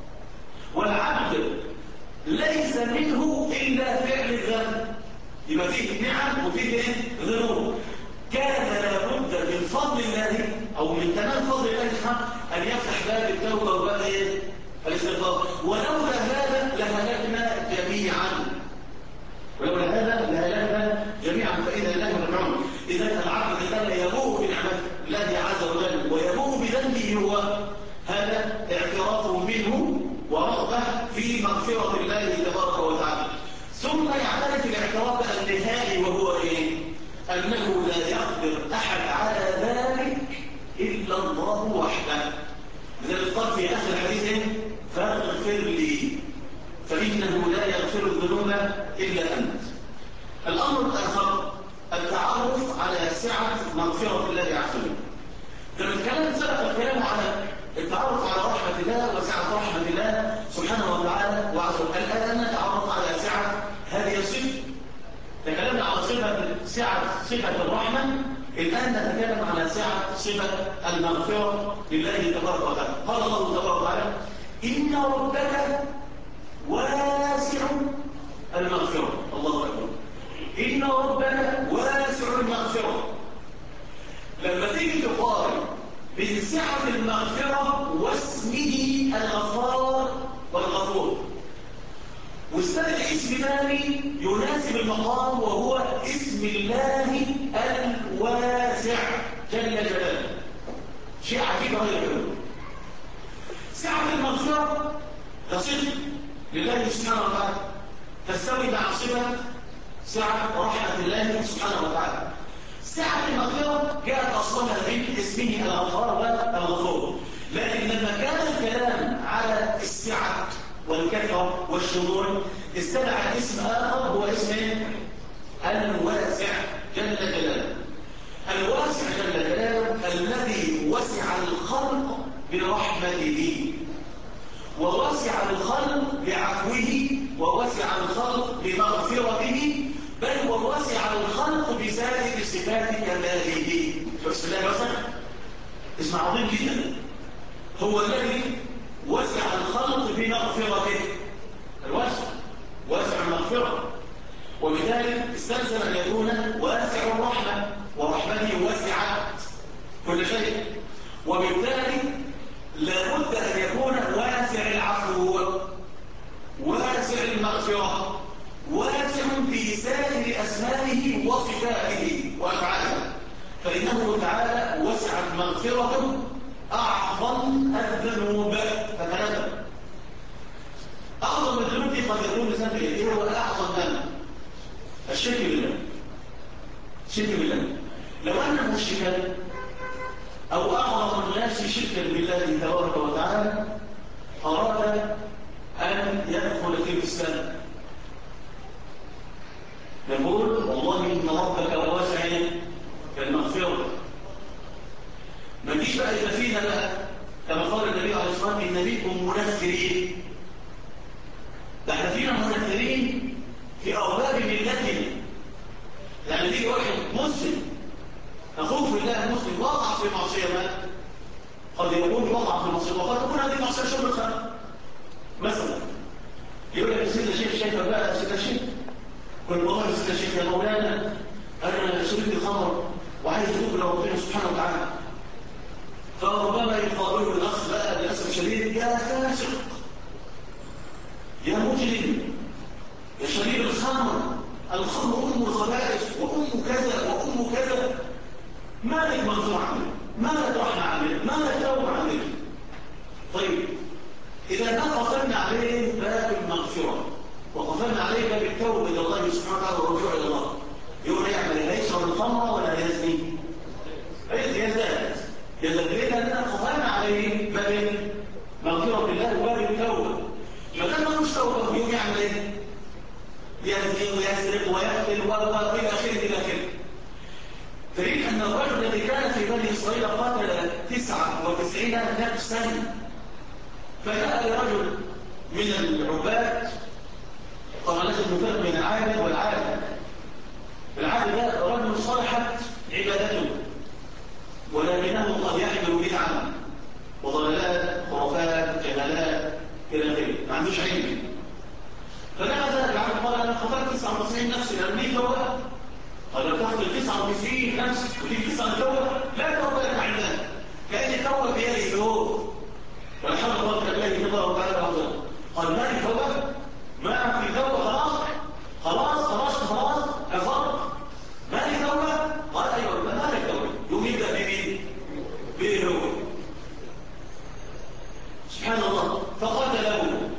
A: والعبد ليس منه إلا فعل الذنب. يبقى فيه نعم وفيه ذنوب. كان لابد من فضل الله أو من تمام فضل الله سبحانه أن يفتح باب التوبة وباب الاستغفار. ولولا هذا لهلكنا جميعا، ولولا هذا لهلكنا جميعا، فإذا الله مرجعون. إذا العبد الذي يبوء بنعمة الله عز وجل ويبوء بذنبه هو هذا اعتراف منه ورغبة في مغفرة الله تبارك وتعالى. ثم يعترف الاعتراف النهائي وهو إيه؟ أنه لا يقدر أحد على ذلك إلا الله وحده. لذلك قال في آخر الحديث فاغفر لي فإنه لا يغفر الذنوب إلا أنت. الأمر الآخر التعرف على سعة مغفرة الله عز وجل. لما الكلام سبق الكلام على التعرف على رحمة الله وسعة رحمة الله سبحانه وتعالى وعز وجل، الآن نتعرف على سعة هذه الصفة. تكلمنا على صفة الرحمة، الآن نتكلم على صفة المغفرة لله تبارك وتعالى. قال الله تبارك وتعالى إن ربك واسع المغفرة. الله أكبر. إن ربك واسع المغفرة. لما تيجي تقارن بين سعة المغفرة واسمه الغفار والغفور، واستدعي اسم ثاني يناسب المقام وهو اسم الله الواسع جل جلاله، شيء عجيب غير كده. سعة المغفرة تصف لله سبحانه وتعالى، تستوي مع صفة سعة رحمة الله سبحانه وتعالى. سعة المغفرة جاءت أصلها من اسمه الغفار والغفور، لكن لما كان الكلام على السعة والكثرة والشمول استدعى اسم آخر هو اسم الواسع جل جلاله. الواسع جل وسع الخلق برحمته، ووسع الخلق بعفوه، ووسع الخلق بمغفرته، بل ووسع الخلق بسائر صفات كماله. بسم الله وسع، اسم عظيم جدا. هو الذي وسع الخلق بمغفرته، الوسع واسع المغفرة، وبذلك استلزم أن يكون واسع الرحمة، ورحمته وسعت كل شيء، وبالتالي لابد أن يكون واسع العفو، واسع المغفرة، واسع في سائر أسمائه وصفاته وأفعاله، فإنه تعالى وسعت مغفرته أعظم الذنوب. فتنبه، أعظم الذنوب دي قد يكون ذنب إيه؟ هو أعظم ذنب الشرك بالله. الشرك بالله، لو أن مشركا أو أعظم الناس شركا بالله تبارك وتعالى أراد أن يدخل في الإسلام، يقول والله إن ربك واسع المغفرة. ما تجيش بقى إذا فينا بقى كما قال النبي عليه الصلاة والسلام إن بكم منفرين، ده احنا فينا منفرين في أوباب ملتنا. يعني تيجي واحد مسلم أخوه في الله مسلم وقع في معصية، ما قد يكون وقع في معصية، وقد تكون هذه معصية شرب الخمر مثلا. يقول لك سيدنا الشيخ شايفك بقى سيدنا الشيخ، قل والله سيدنا الشيخ يا مولانا أنا شربت الخمر وعايز أتوب إلى ربنا سبحانه وتعالى. فربما يقال له الأخ بقى للأسف الشديد يا فاسق، يا مجرم، يا شريب الخمر، الخمر أم الخبائث وأم كذا وأم كذا، ما لك مغفرة عنك، ما لك رحمة عنك، ما لك توبة عنك. طيب إذا ما قفلنا عليه باب المغفرة وقفلنا عليه باب التوبة إلى الله سبحانه وتعالى والرجوع إلى الله، يقول يعمل لا يشرب الخمر ولا يزني، يزداد لأننا قفلنا عليه باب مغفرة الله وباب التوبة. ما دام ملوش توبة يوم يعمل ايه؟ يزني ويسرق ويقتل والى اخره الى اخره. تريد ان الرجل الذي كان في بني اسرائيل قاتل 99 نفسا، فجاء لرجل من العباد، طبعا لازم نفرق بين العابد والعابد. العابد ده رجل صلحت عبادته ولكنه قد يحمل بدعا وضلالات خرافات جهالات الى اخره، ما عندوش علم. فلما ذهب العبد قال انا قتلت 99 نفس لان لي توبه. قال لو تقتل 99 نفس وليك 9 توبه لا توبه لك عندنا، كان التوبه بيده هو ولا حول ولا قوه الا بالله تبارك وتعالى. قال ما لي توبه، ما في توبه، خلاص كفرت، ما لي توبه. قال ايوه ما لك توبه. يوم يبدا بمين؟ به هو سبحان الله. فقاتله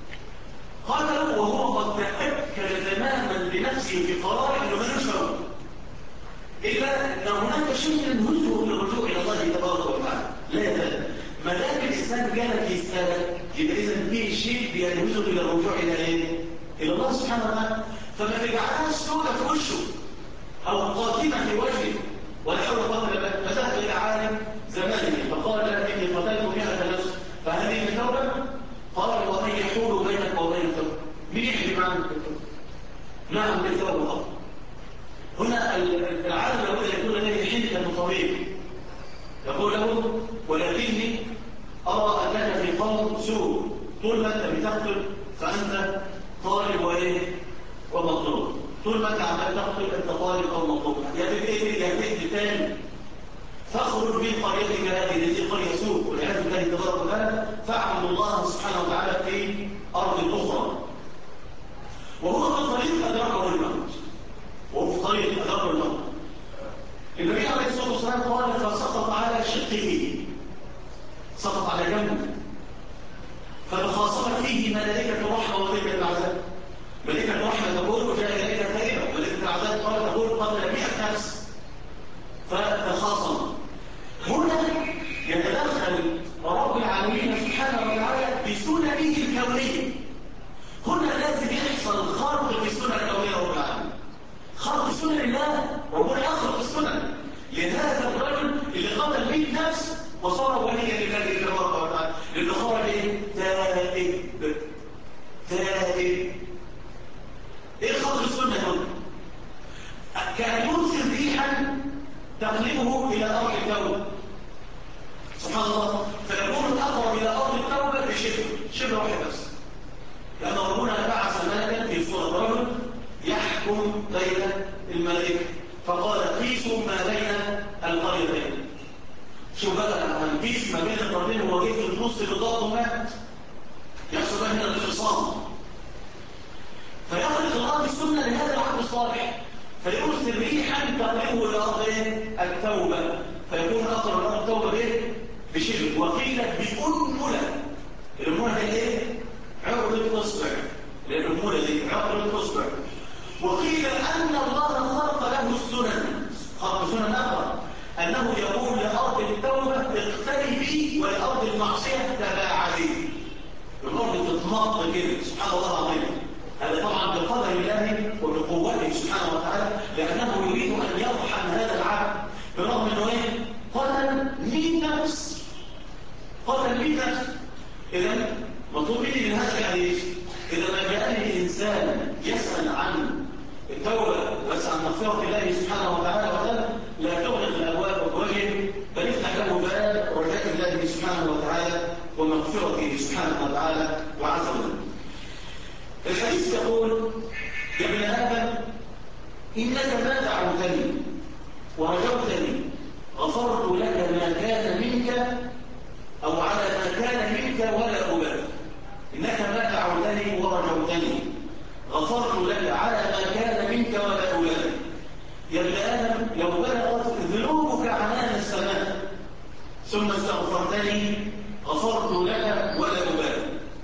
A: وهو قد تأكد تماما بنفسه في قرار انه ملوش توبه، الا ان هناك شيء ينهزه للرجوع الى الله تبارك وتعالى. لا يزال ما دام الانسان كان في سلك يبقى اذا فيه شيء بينهزه الى الرجوع الى ايه؟ الى الله سبحانه وتعالى. فما تجعلهاش سودة في وشه او قاتمه في وجهه ولا حول ولا قوه الا بالله. فذهب الى عالم زمانه فقال اني قتلت 100 نفس فهذه توبه؟ قال ومن يحول بينك وبين التوبه؟ مين يحلم عنك التوبه؟ نعم بالتوبه. هنا العالم لابد ان يكون له حنكه طويل، يقول له ولكني ارى انك في قوم سوء، طول ما انت بتقتل فانت طالب وايه ومطلوب، طول ما انت عمال تقتل انت طالب او مطلوب، يا تقتل يا تقتل تاني. فاخرج من قريتك هذه التي قريه سوء والعياذ بالله تبارك وتعالى، فاعبد الله سبحانه وتعالى في ارض اخرى. وهو في طريق ادركه الموت، وهو في طريق ادركه الموت. النبي عليه الصلاه والسلام قال فسقط على شقه، سقط على جنبه، فتخاصمت فيه ملائكه الرحمه وملائكه العذاب. ملائكه الرحمه تقول جاء اليك تائبا، ملائكه العذاب قال تقول قتل 100 نفس، فتخاصم. هنا يتدخل رب العالمين سبحانه وتعالى بسننه الكونيه. هنا لازم يحصل خرق في السنن الكونيه رب العالمين، خرق سنن الله. ربنا يخرق السنن لهذا الرجل اللي قتل 100 نفس كأن يرسل ريحا تقلبه إلى أرض التوبة. سبحان الله. فيكون الأقرب إلى أرض التوبة بشبر واحد بس، لأن ربنا بعث ملكا في صورة رجل يحكم بين الملائكة، فقال قيسوا ما بين القريتين. شو بقى هنقيس ما بين القريتين وهو جه في النص بالضبط ومات، يحصل هنا الانفصام. فيخلق الله السنة لهذا العبد الصالح، فيرسل ريحا تقلبه إلى أرض التوبة، فيكون أقرب أرض التوبة به بشبر. وقيل بأنملة. الأنملة هي إيه؟ عقلة إصبع. الأنملة دي عقلة إصبع. وقيل أن الله خلق له السنن، خلق سنن أخرى، أنه يقول لأرض التوبة اقتربي ولأرض المعصية تباعدي. الأرض تتمط كده. سبحان الله العظيم. هذا طبعا بقدر الله وبقوته سبحانه وتعالى، لأنه يريد أن يرحم هذا العبد برغم أنه إيه؟ قتل 100 نفس. قتل 100 نفس. إذا مطلوب مني من هذا الحديث إذا ما جاءني إنسان يسأل عن التوبة ويسأل عن مغفرة الله سبحانه وتعالى لا تغلق الأبواب بوجهه، بل افتح له باب رجاء الله سبحانه وتعالى ومغفرته سبحانه وتعالى وعز وجل. الحديث يقول: يا ابن آدم إنك ما دعوتني ورجوتني غفرت لك ما كان منك أو على ما كان منك ولا أبالي. إنك ما دعوتني ورجوتني غفرت لك على ما كان منك ولا أبالي. يا ابن آدم لو بلغت ذنوبك عنان السماء ثم استغفرتني غفرت لك ولا أبالي.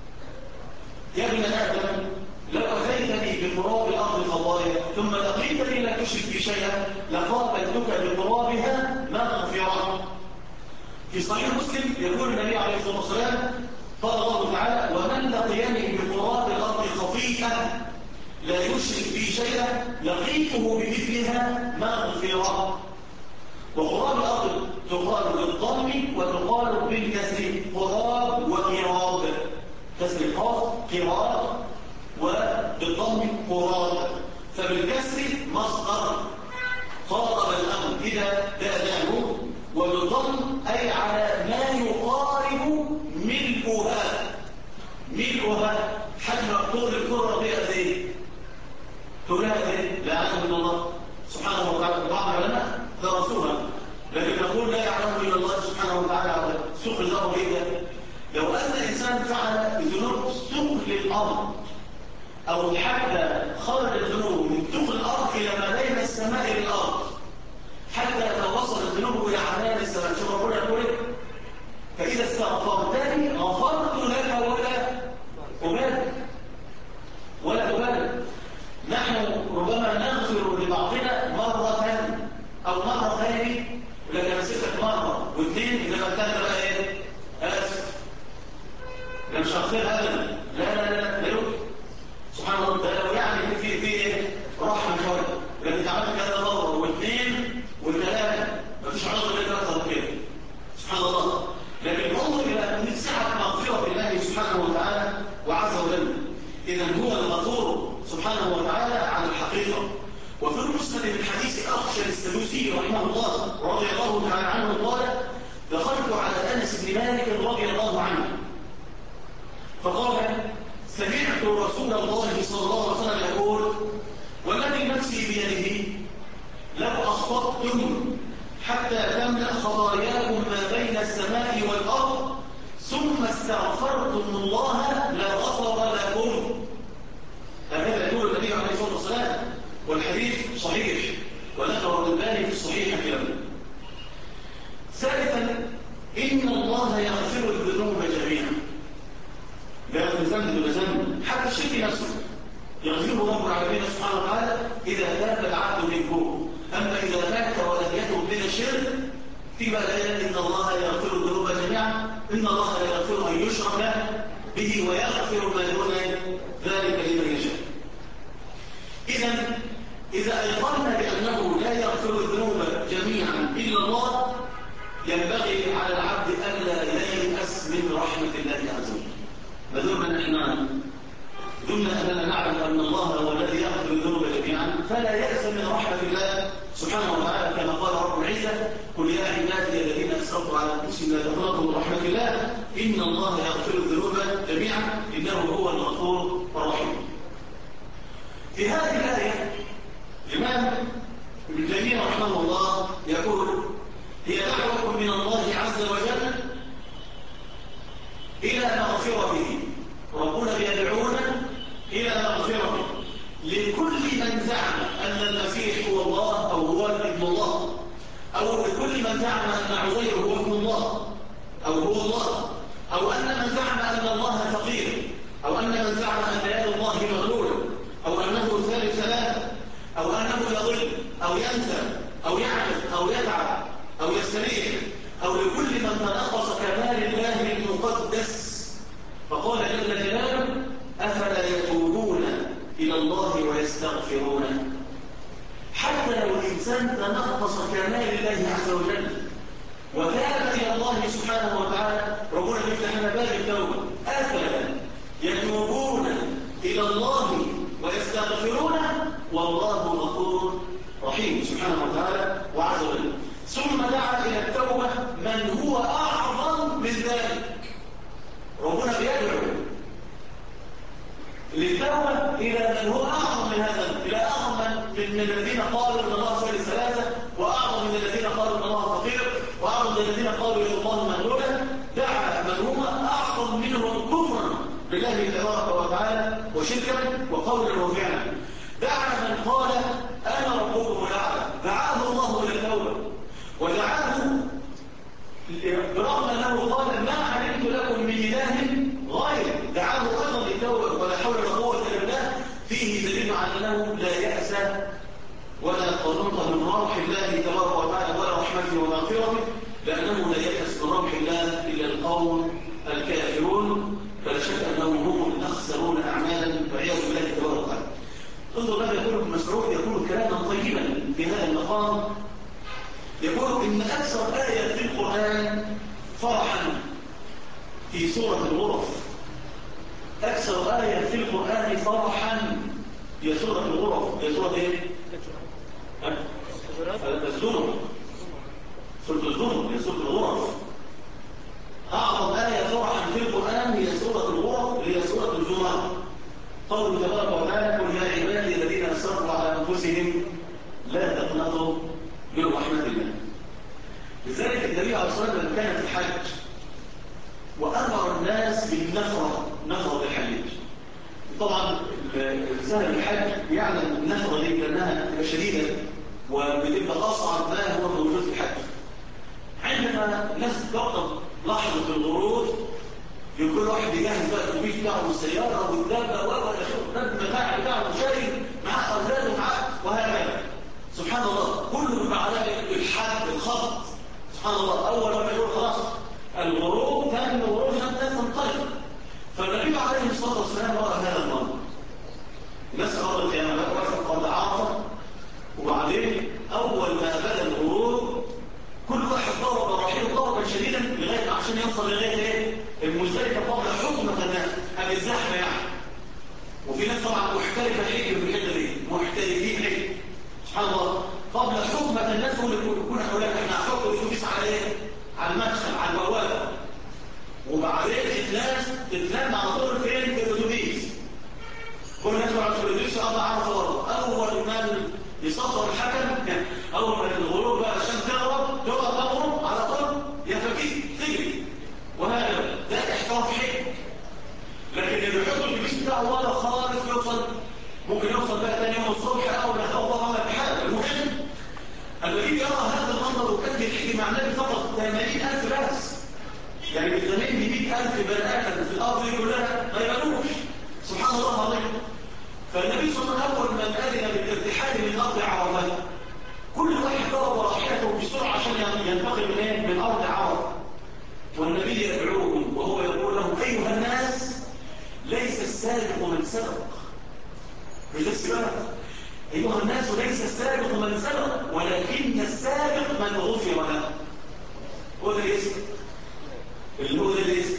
A: يا ابن آدم لو أتيتني بقراب الأرض خطايا ثم لقيتني لا تشرك بي شيئا لقابلتك بقرابها مغفرة. في صحيح مسلم يقول النبي عليه الصلاة والسلام: قال الله تعالى: ومن لقيني بقراب الأرض خطيئة لا يشرك بي شيئا لقيته بمثلها مغفرة. وقراب الأرض تقال بالضم وتقال بالكسر، قراب وقراب، كسر القاف قراب وبالضم قراب. فبالكسر مصدر قارب الأمر إذا داناه، وبالضم أي على ما يقارب ملؤها. ملؤها حجم طول الكرة بقى ايه؟ تقولها ايه؟ لا يعلم الا الله سبحانه وتعالى. بعض العلماء درسوها لكن نقول لا يعلم الا الله سبحانه وتعالى على سوق الارض. ايه ده؟ لو ان الانسان فعل ذنوب سوق للارض او حتى خرج الذنوب من سوق الارض الى ما بين السماء للارض حتى لو وصل الذنوب الى عنان السماء، شوف ربنا يقول ايه؟ فاذا استغفرتني غفرت لك ولا أبالي. نحن ربما نغفر لبعضنا مرة أو مرتين، ولكن نسيتك مرة واثنين إذا ما كان بقى إيه؟ آسف. لا مش هغفر أبدا. لا يمكن. سبحان الله. ده لو يعني في إيه؟ رحمة شوية. لكن أنت عملت كذا مرة واثنين وثلاثة مفيش عذر لك أكثر كده. سبحان الله. لكن انظر إلى سعة مغفرة الله سبحانه وتعالى وعز وجل. إذا هو الغفور سبحانه وتعالى على الحقيقة. وفي المسند من حديث أخشى السلوسي رحمه الله رضي الله تعالى عنه قال: دخلت على أنس بن مالك رضي الله عنه فقال: سمعت رسول الله صلى الله عليه وسلم يقول: والذي نفسي بيده لو أخطأتم حتى تملأ خطاياكم ما بين السماء والأرض ثم استغفرتم الله لغفر لكم. هكذا يقول النبي عليه الصلاة والسلام، والحديث صحيح وذكر الباني في الصحيح كلامه. ثالثا: إن الله يغفر الذنوب جميعا. لا يغفر ذنب ولا ذنب، حتى الشرك نفسه يغفره رب العالمين سبحانه وتعالى إذا تاب العبد منه. أما إذا مات ولم يتب من الشرك فيما لا إن الله يغفر الذنوب جميعا. إن الله لا يغفر أن يشرك به ويغفر ما دون ذلك لمن يشاء. إذا أيقنا بأنه لا يغفر الذنوب جميعا إلا الله ينبغي على العبد ألا ييأس من رحمة الله عز وجل. ما دمنا أننا نعلم أن الله هو الذي يغفر الذنوب جميعا فلا يأس من رحمة الله تيمية رحمه الله يقول هي دعوة من الله عز وجل إلى مغفرته. ربنا يدعونا إلى مغفرته لكل من زعم أن المسيح هو الله أو هو ابن الله، أو لكل من زعم أن عزير هو ابن الله أو هو الله، أو أن من زعم أن الله فقير، أو أن من زعم أن يد الله مغلولة، أو أنه ثالث ثلاثة، أو أنه يضل أو ينسى أو يعرف أو يتعب أو يستريح، أو لكل من تنقص كمال الله المقدس. فقال جل جلاله أفلا يتوبون إلى الله ويستغفرونه. حتى لو الإنسان تنقص كمال الله عز وجل وتاب إلى الله سبحانه وتعالى، ربنا يفتح لنا باب التوبة. أفلا يتوبون إلى الله ويستغفرونه والله غفور رحيم سبحانه وتعالى وعز وجل. ثم دعا إلى التوبة من هو أعظم من ذلك. ربنا بيدعو للتوبة إلى من هو أعظم من هذا، إلى أعظم من الذين قالوا إن الله ثالث ثلاثة، وأعظم من الذين قالوا إن الله فقير، وأعظم من الذين قالوا إن الله مغلولا. دعا من هو أعظم منهم كفرا بالله تبارك وتعالى وشركا وقولا وفعلا. دعا من قال أنا ربكم الأعلى، دعاه الله إلى التوبة، ودعاه برغم أنه قال ما علمت لكم من إله غير، دعاه أيضا للتوبة ولا حول ولا قوة إلا بالله. فيه دليل على أنه لا يأس ولا قنوط من روح الله تبارك وتعالى ولا رحمته ومغفرته، لأنه لا يأس من روح الله إلا القوم الكافرون، فلا شك أنهم هم الأخسرون أعمالا والعياذ بالله تبارك وتعالى. انظر ماذا يقول ابن مسعود، يقول كلاما طيبا في هذا المقام. يقول إن أكثر آية في القرآن فرحا في سورة الغرف. أكثر آية في القرآن فرحا هي سورة الغرف. هي سورة إيه؟ الزمر. سورة الزمر هي سورة الغرف. أعظم آية فرحا في القرآن هي سورة الغرف، هي سورة الزمر. قوله تبارك وتعالى قل يا عبادي الذين أسرفوا على أنفسهم لا تقنطوا من رحمة الله. لذلك النبي عليه الصلاة والسلام لما كان في الحج وأمر الناس بالنفرة، نفرة الحج. طبعا سهل الحج يعلم النفرة دي لأنها تبقى شديدة وبتبقى أصعب ما هو موجود في الحج. عندما الناس تقطب لحظة الغروب يكون واحد يجهز بقى الكوبيس بتاعه والسيارة والدابة والمتاع بتاعه وشايل معاه أولاده ومعاه وهكذا. سبحان الله كله بيبقى على الحد الخط. سبحان الله أول ما يقول خلاص الغروب كان الغروب الناس تنطلق. فالنبي عليه الصلاة والسلام رأى هذا المنظر. الناس أرض القيامة بقى وقفت قبل عرفة، وبعدين أول ما بدأ الغروب كل واحد ضرب رحيله ضربا شديدا لغاية عشان يوصل لغاية ايه؟ المزدلفة قبل حكمة الناس هذه الزحمة يعني. وفي ناس طبعا محترفة حج في الحتة دي، محترفين حج. سبحان الله قبل حكمة الناس هم اللي يكون حولها احنا هنحط الاتوبيس على ايه؟ على المدخل على البوابة. وبعدين الناس تتلم على طول فين؟ في الاتوبيس. كل الناس بعد في الاتوبيس قبل عرفة برضه. أول ما يصدر الحكم أول ما الغروب بقى عشان تغرب على طول يفكيك تجري. وهذا ده احتراف حج. لكن اللي بيحط الاتوبيس بتاعه ورا خالص يوصل، ممكن يوصل بقى تاني يوم الصبح أو لا الله على بحاله. المهم الذي يرى هذا المنظر وكان بيحكي مع النبي فقط 80,000 بس، يعني بالزمين ب 100,000 بني آدم في الأرض دي كلها ما يبانوش. سبحان الله العظيم. فالنبي صلى الله عليه وسلم أول من أذن بالارتحال من أرض عرفة كل واحد ضرب راحلته بسرعة عشان ينتقل من أرض عرفة. والنبي يدعوهم وهو يقول لهم أيها الناس ليس السابق من سبق. مش السباق. أيها الناس ليس السابق من سبق ولكن السابق من غفر له. هو ده الاسم اللي هو ده الاسم.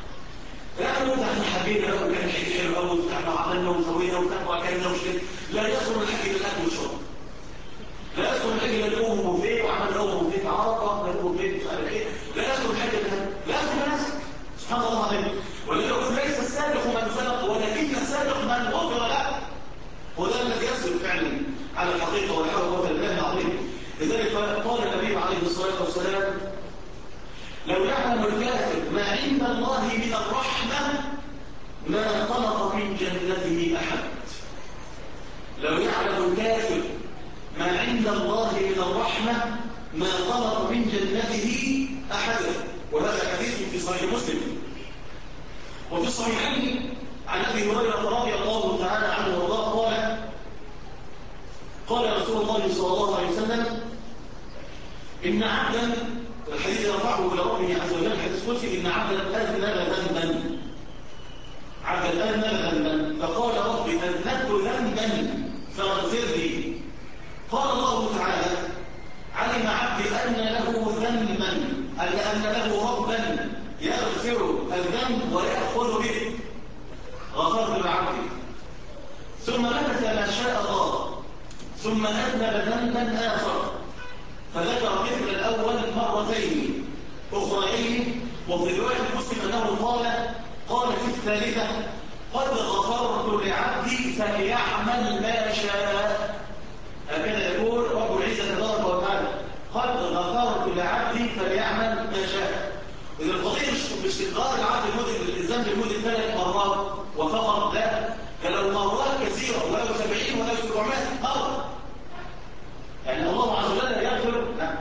A: لا نقول احنا حبينا بقى وكان الحج حلو قوي وبتاعنا وعملنا وسوينا وكلنا وشربنا. لا يصل الحج للاكل والشرب. لا يصل الحج للأم وفيه وعمل أم وفيه عرفة للأم وفيه مش عارف ايه. لا يصل الحج لا يصل مناسك. سبحان الله العظيم. ولذلك يقول ليس السابق من سبق ولكن السابق من غفر له. هو ده الذي يصل فعلا على الحقيقة ولا حول ولا قوة إلا بالله العظيم. عليه الصلاة والسلام: لو يعلم الكافر ما عند الله من الرحمة ما قنط من جنته أحد. لو يعلم الكافر ما عند الله من الرحمة ما قنط من جنته أحد. وهذا حديث في صحيح مسلم. وفي الصحيحين عن أبي هريرة رضي الله تعالى عنه وارضاه قال رسول الله صلى الله عليه وسلم: إن عبدا، الحديث يرفعه إلى ربه عز وجل، حديث قدسي: إن عبدا أذنب ذنبا، عبدا أذنب ذنبا فقال: رب أذنبت ذنبا فاغفر لي. قال الله تعالى: علم عبدي أن له ذنبا، أن له ربا يغفر الذنب ويأخذ به، غفرت لعبدي. ثم مكث ما شاء الله، ثم أذنب ذنبا آخر فذكر مثل الأول مرتين أخرين. وفي رواية مسلم أنه قال في الثالثة: قد غفرت لعبدي فليعمل ما شاء. هكذا يقول رب العزة تبارك وتعالى: قد غفرت لعبدي فليعمل ما شاء. إذا القضية مش تكرار العبد الذنب لمدة 3 مرات وفقط، لا، فلو مرات كثيرة ولو 70 ولو 700 مرة، يعني الله عز وجل يغفر. لا،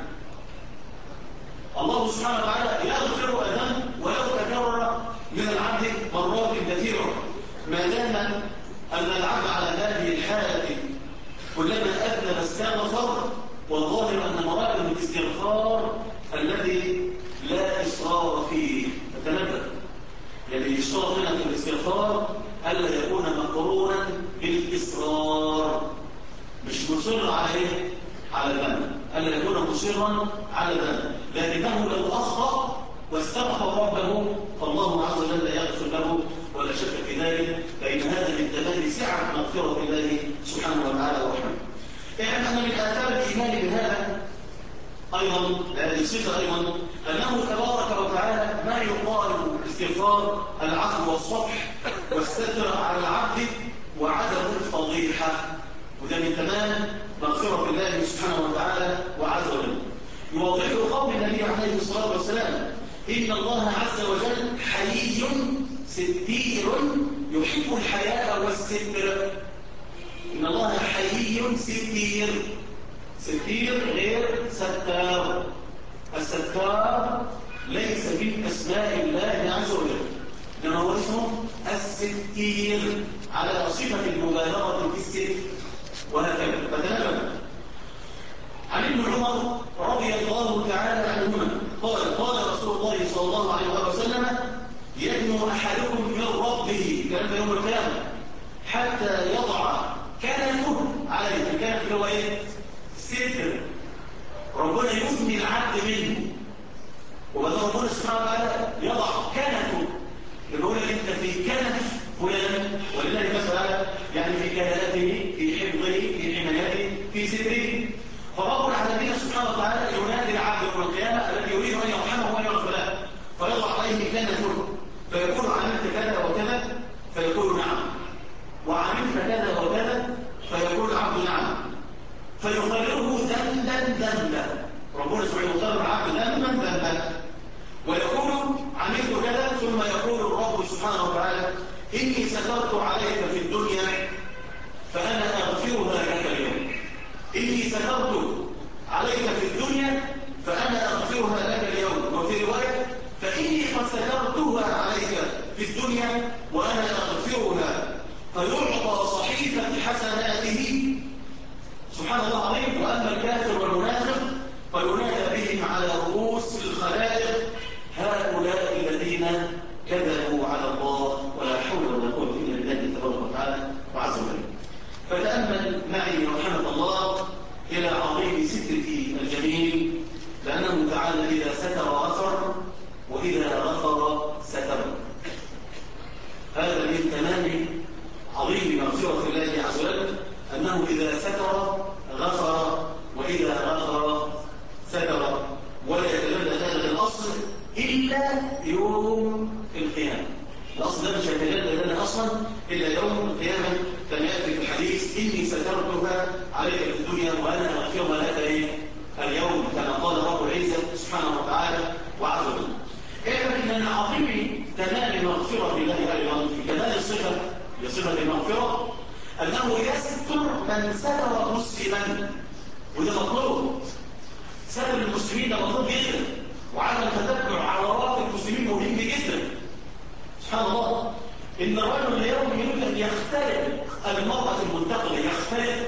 A: الله سبحانه وتعالى يغفر الذنب ولو تكرر من العبد مرات كثيرة، ما دام أن العبد على هذه الحالة كلما أذنب استغفر. والظاهر أن مراتب الاستغفار الذي لا إصرار فيه تتنبه، يعني يشترط لنا في الاستغفار ألا يكون مقرونا بالإصرار، مش مصر على الذنب، ألا يكون مصرا على الذنب، لكنه لو أخطأ واستغفر ربه فالله عز وجل يغفر له ولا شك في ذلك، فإن هذا من تمام سعة مغفرة الله سبحانه وتعالى ورحمته. اعلم أن من آثار الإيمان بهذا أيضا، هذه الصفة أيضا، أنه تبارك وتعالى ما يقال استغفار العفو والصفح والستر على العبد وعدم الفضيحة، وده من تمام مغفرة الله سبحانه وتعالى وعز وجل. يوضح قول النبي عليه الصلاة والسلام: إن الله عز وجل حيي ستير يحب الحياء والستر. إن الله حيي ستير، ستير غير ستار. الستار ليس من أسماء الله عز وجل، إنما هو اسمه الستير على صفة المبالغة في الستر، وهكذا. فتنبه. عن ابن عمر رضي الله تعالى عنهما قال رسول الله صلى الله عليه وسلم: يدنو أحدكم من ربه، كلام يوم القيامة، حتى يضع كنفه عليه. الكنف اللي هو ايه؟ ستر، ربنا يثني العبد منه، وبدأ ربنا سبحانه وتعالى يضع كنفه، يقول لك انت في كنف فلان، ولله مثلا يعني في كنفه، في حفظه، في حمايته، في ستره. فرب العالمين سبحانه وتعالى ينادي العبد يوم القيامه الذي يريد ان يرحمه وان يغفر له، فيضع عليه كنفه فيقول: عملت كذا وكذا؟ فيقول: نعم. وعملت كذا وكذا؟ فيقول العبد: نعم. فيقرره ذنبا، ربنا سبحانه يقرر العبد ذنبا، ويقول: عملت كذا. ثم يقول الرب سبحانه وتعالى: إني سترت عليك في الدنيا فأنا أغفرها لك اليوم. إني سترت عليك في الدنيا فأنا أغفرها لك اليوم. وفي رواية: فإني قد سترتها عليك في الدنيا وأنا أغفرها. فيعطى صحيفة حسناته، سبحان الله العظيم. وأما الكافر والمنافق فينادى بهم على رؤوس الخلائق: هؤلاء الذين كذبوا على الله، ولا حول ولا قوة إلا بالله تبارك وتعالى وعز وجل. فتأمل معي رحمة الله إلى عظيم ستره الجميل، لأنه تعالى إذا ستر غفر، وإذا غفر ستر. هذا من تمام عظيم مغفرة الله عز وجل، أنه إذا ستر غفر، وإذا غفر ستر. ولا يتجدد هذا الأصل إلا يوم القيامة. الأصل ده مش هيتجدد لنا أصلا إلا يوم القيامة، كما يأتي في الحديث: إني سترتها عليك في الدنيا وأنا أغفرها لك اليوم، كما قال رب ده مطلوب جدا، وعدم التتبع عورات المسلمين مهم جدا. سبحان الله، إن الرجل اليوم يريد أن يخترق المرأة المنتقبة، يخترق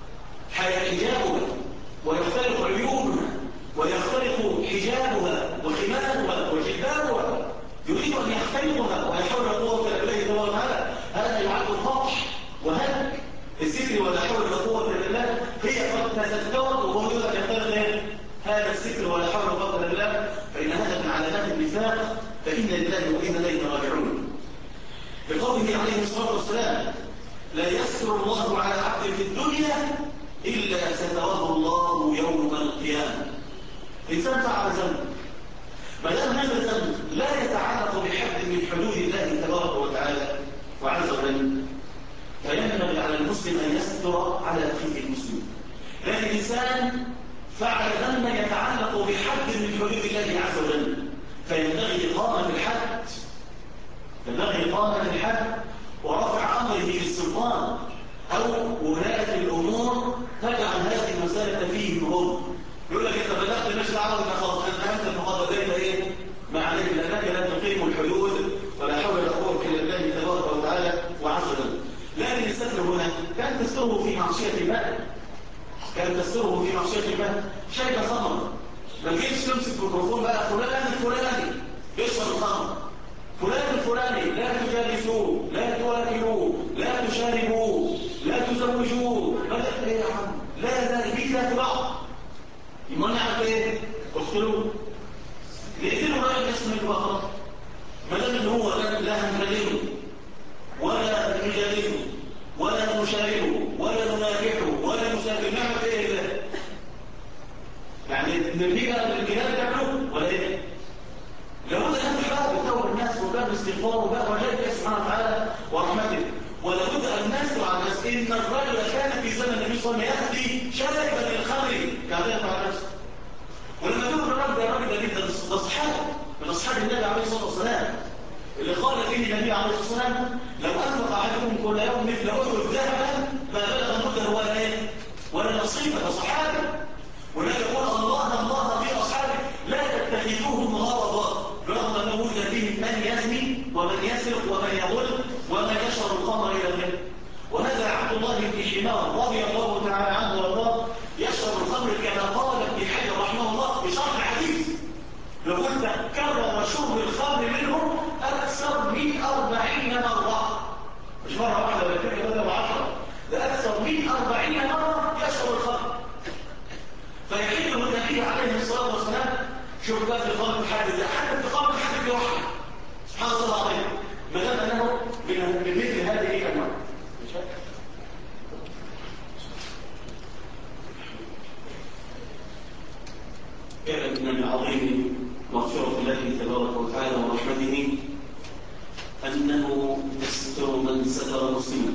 A: حجابها ويخترق عيونها ويخترق حجابها وخمارها وجلبابها، يريد أن يخترقها ويحاول قوة إلا بالله تبارك وتعالى. هذا يعد قطع وهلك الستر ولا حول ولا قوة إلا بالله. هي قد تستورد وهو يريد أن يخترق هذا الستر ولا حول ولا قوة إلا بالله، فإن هذا من علامات النفاق، فإن لله وإنا إليه راجعون. بقوله عليه الصلاة والسلام: لا يستر الله على عبد في الدنيا إلا ستره الله يوم القيامة. إنسان فعل ذنب، ما دام هذا الذنب لا يتعلق بحد من حدود الله تبارك وتعالى وعز وجل، فينبغي على المسلم أن يستر على أخيه المسلم. لكن الإنسان فعل ذنبا يتعلق بحد من حدود الله عز وجل، فينبغي إقامة الحد، ينبغي إقامة الحد ورفع أمره للسلطان أو ولاة الأمور تجعل هذه المسألة فيه هم. يقول لك أنت بدأت مش دعوة خلاص أنت المقاضة دايما إيه؟ ما عليك لأنك لا تقيم الحدود ولا حول ولا قوة إلا بالله تبارك وتعالى وعز وجل. لكن الستر هنا كان تستره في معصية الله، كان تستره في معصية الله. شايف خمر، ما تجيش تمسك ميكروفون بقى فلان الفلاني يشرب الخمر، فلان الفلاني لا تجالسوه لا تواكلوه لا تشاربوه لا تزوجوه. بدأت ايه يا عم؟ لا دي لا تبع يمنع عن ايه؟ اقتلوه، نقتله بقى الاسم البقرة، ما دام ان هو لا هنكلمه ولا نجالسه ولا نشاربه ولا نناكحه ولا نسافر، نعمل ايه ده؟ يعني نرميه بقى بالكلام تعمله ولا ايه؟ لابد ان نحاول بتوبه الناس وباب الاستغفار وباب رجاء الله سبحانه وتعالى ورحمته، ولابد ان نسمع على الناس ان الرجل كان في زمن النبي صلى الله عليه وسلم يهدي شاربا للخمر كعادته على نفسه. ولما تقول الراجل ده اصحابه من اصحاب النبي عليه الصلاه والسلام اللي قال فيه النبي عليه الصلاه والسلام: لو انفق احدكم كل يوم مثل احد ذهبا ما بلغ مده ولا ايه ولا نصيبه. ده صحابي، ولكن يقول الله في اصحابه لا تتخذوهم غرضا، رغم انه وجد فيهم من يزني ومن يسرق ومن يضل ومن يشرب الخمر الى اخره. وهذا عبد الله بن حمار رضي الله تعالى عنه وارضاه يشرب الخمر كما قال ابن حجر رحمه الله في شرح الحديث: لو قلت كرر شرب الخمر منهم اكثر من 40 مره، مش مره واحده ولا اثنين ولا 10، ده اكثر من 40 مره يشرب الخمر. فيحل النبي عليه الصلاه والسلام شوف بقى في إقامة الحد ده، حتى في إقامة الحد لوحده سبحان الله العظيم، ما دام أنه من مثل هذه الأنواع. كان من عظيم مغفرة الله تبارك وتعالى ورحمته أنه يستر من ستر مسلما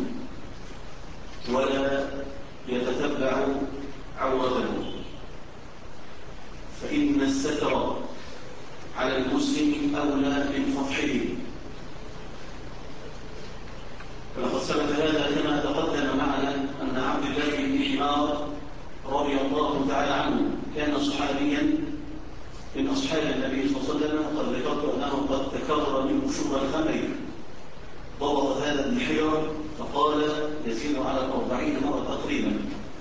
A: ولا يتتبع عورته، فإن الستر على المسلم أولى من فضحه. ولقد ثبت هذا كما تقدم معنا أن عبد الله بن حمار رضي الله تعالى عنه كان صحابيا من أصحاب النبي صلى الله عليه وسلم، قد ذكرت أنه قد تكرر منه شرب الخمر. ضبط هذا ابن حجر فقال يزيد على 40 مرة تقريبا،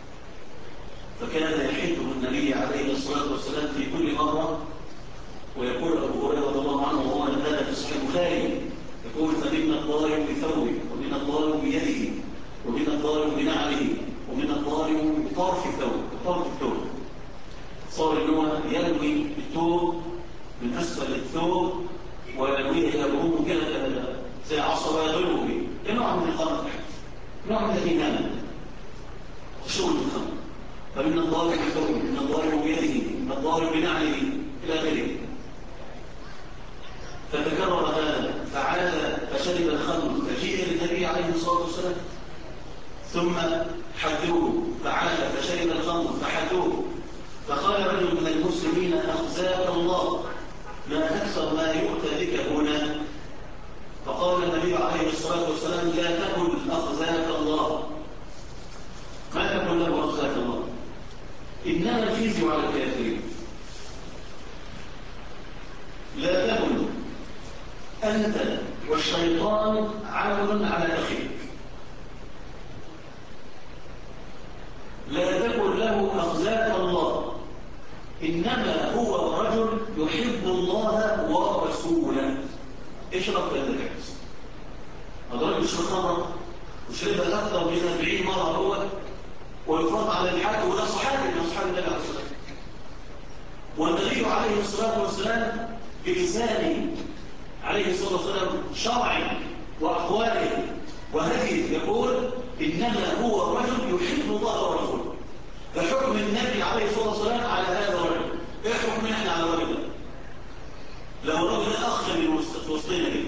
A: فكان يحده النبي عليه الصلاة والسلام في كل مرة. ويقول أبو هريرة رضي الله عنه وهو هذا في صحيح البخاري يقول: فمنا الضارب بثوبه ومن الضارب بيده ومن الضارب بنعله ومن الضارب بطرف الثوب. صار ان هو يلوي الثوب من اسفل الثوب ويلويه يبروه كده زي عصا ويضربه به، كنوع من الخمر، نوع من الإهانة وشغل الخمر. فمن الضارب بثوبه من الضارب بيده من الضارب بنعله إلى آخره. فتكرر هذا فعاد فشرب الخمر فجيء للنبي عليه الصلاة والسلام ثم حدوه، فعاد فشرب الخمر فحدوه. فقال رجل من المسلمين: أخزاك الله، ما أكثر ما يؤتى بك هنا. فقال النبي عليه الصلاة والسلام: لا تقل أخزاك الله، ما تقل له أخزاك الله، إنما الخزي على الكافرين. لا تكن أنت والشيطان عون على أخيك، لا تكن له أخزاك الله، إنما هو رجل يحب الله ورسوله. اشرب في هذا الكأس. هذا رجل يشرب خمرة وشربها أكثر من 40 مرة هو، ويفرض على الحاكم، وده صحابي من أصحاب النبي عليه الصلاة والسلام. والنبي عليه الصلاة والسلام بلسانه عليه الصلاة والسلام شرعي وأقواله وهديه يقول إنما هو رجل يحب الله ورسوله. فحكم النبي عليه الصلاة والسلام على هذا الرجل، ايه حكمنا احنا على الرجل ده؟ لو الرجل ده أخ من وسطنا كده،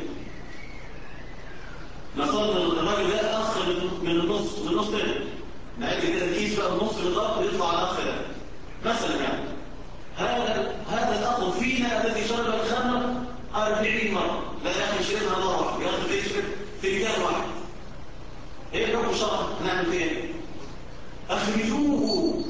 A: نصاب الراجل ده أخ من النص كده، نعد كده الكيس بقى النص بالضبط يطلع على الأخ ده مثلا. يعني هذا الأخ فينا الذي شرب الخمر 40 مرة، لا يا أخي شربها مرة واحدة، يا أخي يشرب في رجال واحد، ايه حكم الشرع؟ نعمل فيه ايه؟ أخرجوه،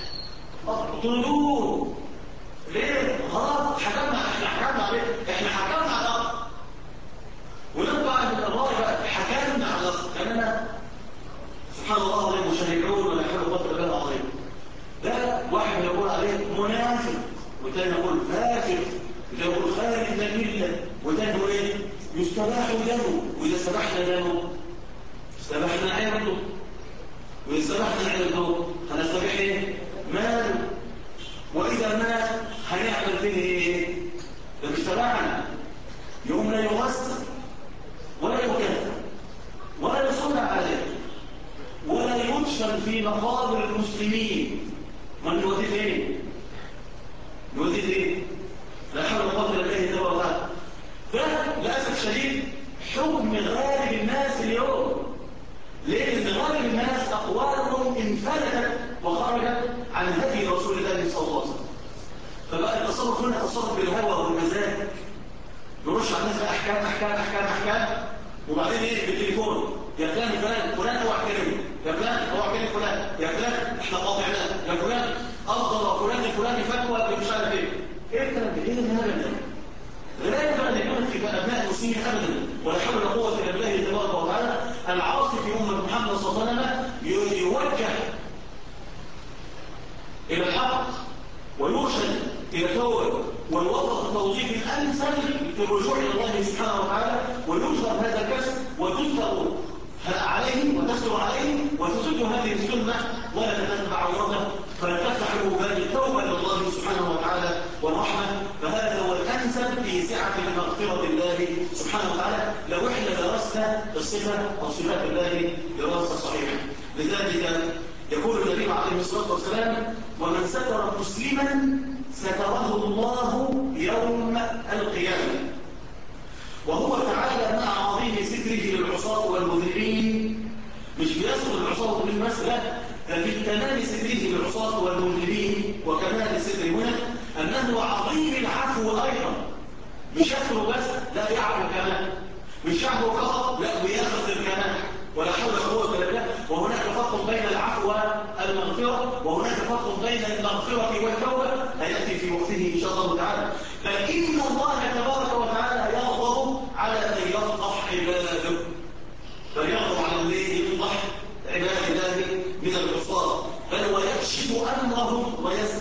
A: اقتلوه. ليه؟ خلاص حكمنا، احنا حكمنا عليه، احنا حكمنا على الأخ، ونبقى من الراي بقى حكمنا على الأخ، كأننا سبحان الله عليه مشاهدون ولا حول ولا قوة إلا بالله. ده واحد يقول عليه منافق، وثاني يقول فاسق، وثاني يقول خارج من المله، وثاني يقول ايه؟ يستباح دمه، واذا استباحنا دمه استباحنا عرضه، واذا استباحنا عرضه هنستبيح ايه؟ ماله، واذا مات هنعمل فيه ايه؟ ده مش تبعنا، يوم لا يغسل ولا يكفن ولا يصلى عليه ولا يدفن في مقابر المسلمين. من نوديه فين؟ نوديه فين؟ لا حول ولا قوة الا بالله تبارك وتعالى. ده للاسف شديد حكم غالب الناس اليوم. ليه؟ لان غالب الناس اقوالهم انفلتت وخرجت عن هدي رسول الله صلى الله عليه وسلم. فبقى التصرف هنا تصرف بالهوى والمزاج، نرش على الناس احكام احكام احكام احكام، وبعدين ايه؟ بالتليفون يا فلان فلان اوعى تكلمني، يا فلان اوعى تكلم فلان، يا فلان احنا قاطعناه، يا فلان افضل فلان الفلاني فتوى مش عارف ايه. ايه الكلام ده؟ ايه الهبل ده؟ لا ينبغي ان يكون في ابناء المسلمين ابدا، ولا حول ولا قوه الا بالله تبارك وتعالى. العاصي في امه محمد صلى الله عليه وسلم يوجه الى الحق ويرشد الى التوبه ويوظف التوظيف الامثل في الرجوع الى الله سبحانه وتعالى، وينشر هذا الكسب وتنشر عليه وتسر عليه وتسد هذه السنه ولا تتبع عورته، فتفتح له باب التوبه الى الله سبحانه وتعالى والرحمه. فهذا هو الانسب في سعه مغفره الله سبحانه وتعالى لو احنا درسنا الصفه او صفات الله دراسه صحيحه. لذلك يقول النبي عليه الصلاه والسلام: ومن ستر مسلما ستره الله يوم القيامه. وهو تعالى مع عظيم ستره للعصاة والمذنبين، مش بيستر العصاة والمذنبين بس، لا، ده في تمام ستره للعصاة والمذنبين وكمال الستر هنا أنه عظيم العفو أيضا، مش يستر بس، لا يعفو كمان، مش يعفو فقط، لا ويغفر كمان، ولا حول ولا قوة إلا بالله. وهناك فرق بين العفو والمغفرة، وهناك فرق بين المغفرة والتوبة هيأتي في وقته إن شاء الله تعالى. فإن الله تبارك وتعالى يغضب على أن يفضح عباده، فيغضب على الذي يفضح عباد الله من العصاة، بل ويكشف أمرهم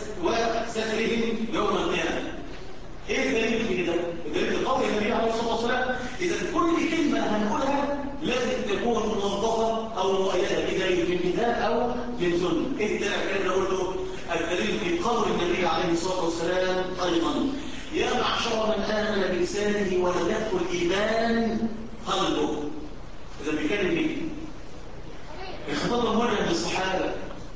A: وسترهم يوم القيامة. ايه الدليل في كده؟ الدليل قول النبي عليه الصلاه والسلام: اذا كل كلمه هنقولها لازم تكون منظفه او مؤيده بدليل من كتاب او من سنه. ايه الدليل اللي قلته؟ الدليل في قول النبي عليه الصلاه والسلام ايضا: يا معشر من امن بلسانه ولم يدخل الايمان قلبه. اذا بيتكلم مين؟ الخطاب الموجه للصحابه،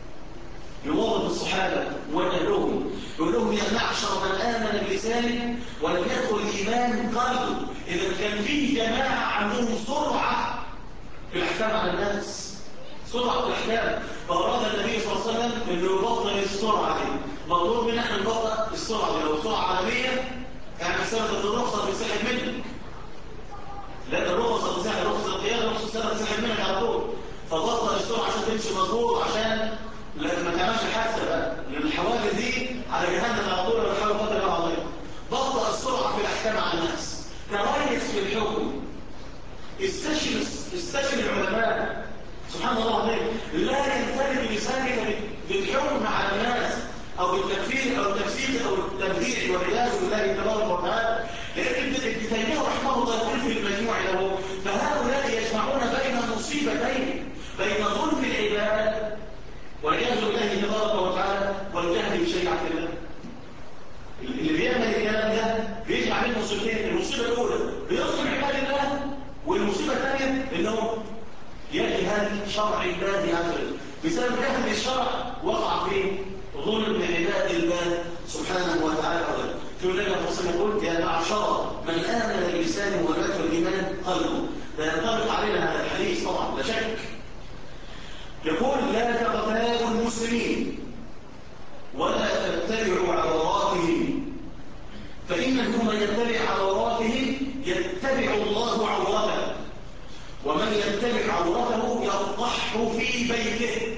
A: يوظف الصحابة ويقول لهم: يا معشر من آمن بلسانه ولم يدخل الإيمان قلبه. إذا كان في جماعة عندهم سرعة في الأحكام على الناس، سرعة في الأحكام، فأراد النبي صلى الله عليه وسلم أنه يبطل السرعة دي. مطلوب منا أن نبطل السرعة دي. لو سرعة عالمية يعني سبب الرخصة بيسحب منك، لا الرخصة بتسحب، رخصة القيادة رخصة السنة بتسحب منك على طول، فبطل السرعة عشان تمشي مظبوط، عشان ما تعملش حادثه بقى، لان الحوادث دي على جهنم على طول ولا حول ولا قوه الا بالله. بطل السرعه في الاحكام التكفير أو التفسيق أو التبديع والعياذ بالله تبارك وتعالى. لأن ابن تيمية رحمه الله يقول في المجموع له: فهؤلاء يجمعون بين مصيبتين، بين ظلم العباد والعياذ بالله تبارك وتعالى والجهل بشريعة الله. اللي بيعمل الكلام ده بيجمع بين مصيبتين: المصيبة الأولى بيظلم عباد الله، والمصيبة الثانية إنه يجهل شرع الله عز وجل. بسبب جهل الشرع وقع في ظلم عباد الله سبحانه وتعالى. في ذلك الرسول يقول: يا معشر من آمن بلسانه ولم الإيمان قلبه. ده ينطبق علينا هذا الحديث طبعا لا شك. يقول: لا تغتابوا المسلمين ولا تتبعوا عوراتهم، فإنه من يتبع عوراتهم يتبع الله عورته، ومن يتبع عورته يفضحه في بيته.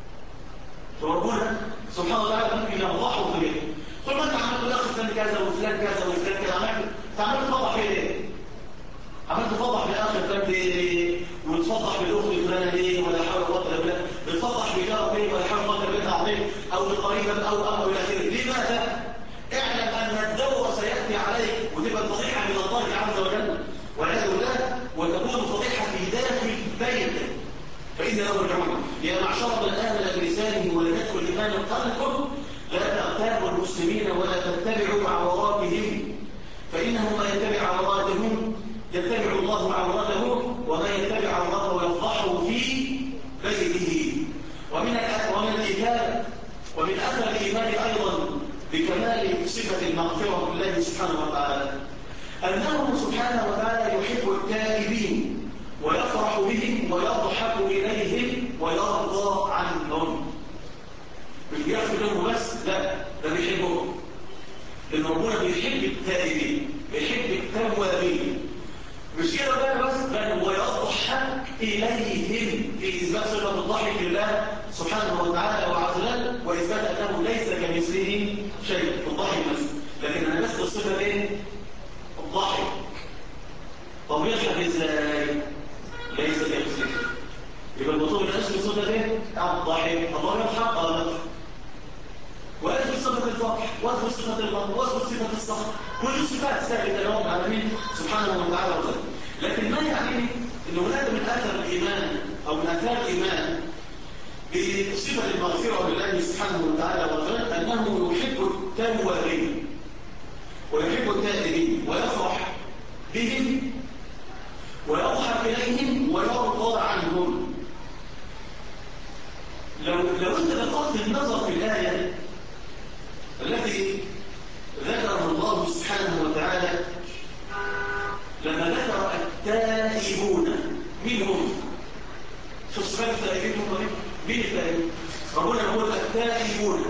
A: فربنا سبحانه وتعالى ممكن يفضحه في بيته. قل ما انت عملت الاخ فلان كذا وفلان كذا وفلان كذا، عملت تفضح في ايه؟ عملت تفضح بالاخ فلان ليه؟ وتفضح بالاخت فلانه ليه؟ ولا حول ولا قوه الا بالله. بتفضح بجارك ليه؟ ولا حول ولا قوه الا بالله. او بقريبك او الى اخره. لماذا؟ اعلم ان الدور سياتي عليك وتبقى الفضيحه من الله عز وجل والعياذ بالله، وتكون الفضيحه في داخل بيتك. فإن له العمر: يا معشر من آمن بلسانه ولم يدخل الإيمان قلبه لا تغتابوا المسلمين ولا تتبعوا عوراتهم، فإنه من يتبع عوراتهم يتبع الله عورته، ومن يتبع عورته يفضحه في بيته. ومن الإيمان ومن أثر الإيمان أيضا بكمال صفة المغفرة لله سبحانه وتعالى أنه سبحانه وتعالى يحب التائبين ويفرح بهم ويضحك إليهم ويرضى عنهم. مش بيغفر لهم بس، لا، ده بيحبهم. لأن ربنا بيحب التائبين، بيحب التوابين. مش كده بقى بس، بل ويضحك إليهم في إثبات صفة الضحك لله سبحانه وتعالى وعز وجل، وإثبات أنه ليس كمثله شيء في الضحك بس. لكن أنا بس الصفة إيه؟ الضحك. طب يضحك إزاي؟ ليس كمثله. يبقى المطلوب من أجل صفة إيه؟ الضحك. الله يضحك يضحك. وأثبت صفة الفرح، وأثبت صفة المرض، وأثبت صفة الصبر. كل الصفات ثابتة لهم العالمين سبحانه وتعالى وتعالى. لكن ما يعني أنه هذا من آثار الإيمان أو من آثار الإيمان بصفة المغفرة لله سبحانه وتعالى وتعالى أنه يحب التوابين ويحب التائبين ويفرح بهم ويضحك إليهم ويرضى عنهم. لو أنت دققت النظر في الآية التي ذكرها الله سبحانه وتعالى لما ذكر التائبون، مين هم؟ شوف صفات التائبين هم مين التائبون؟ ربنا يقول التائبون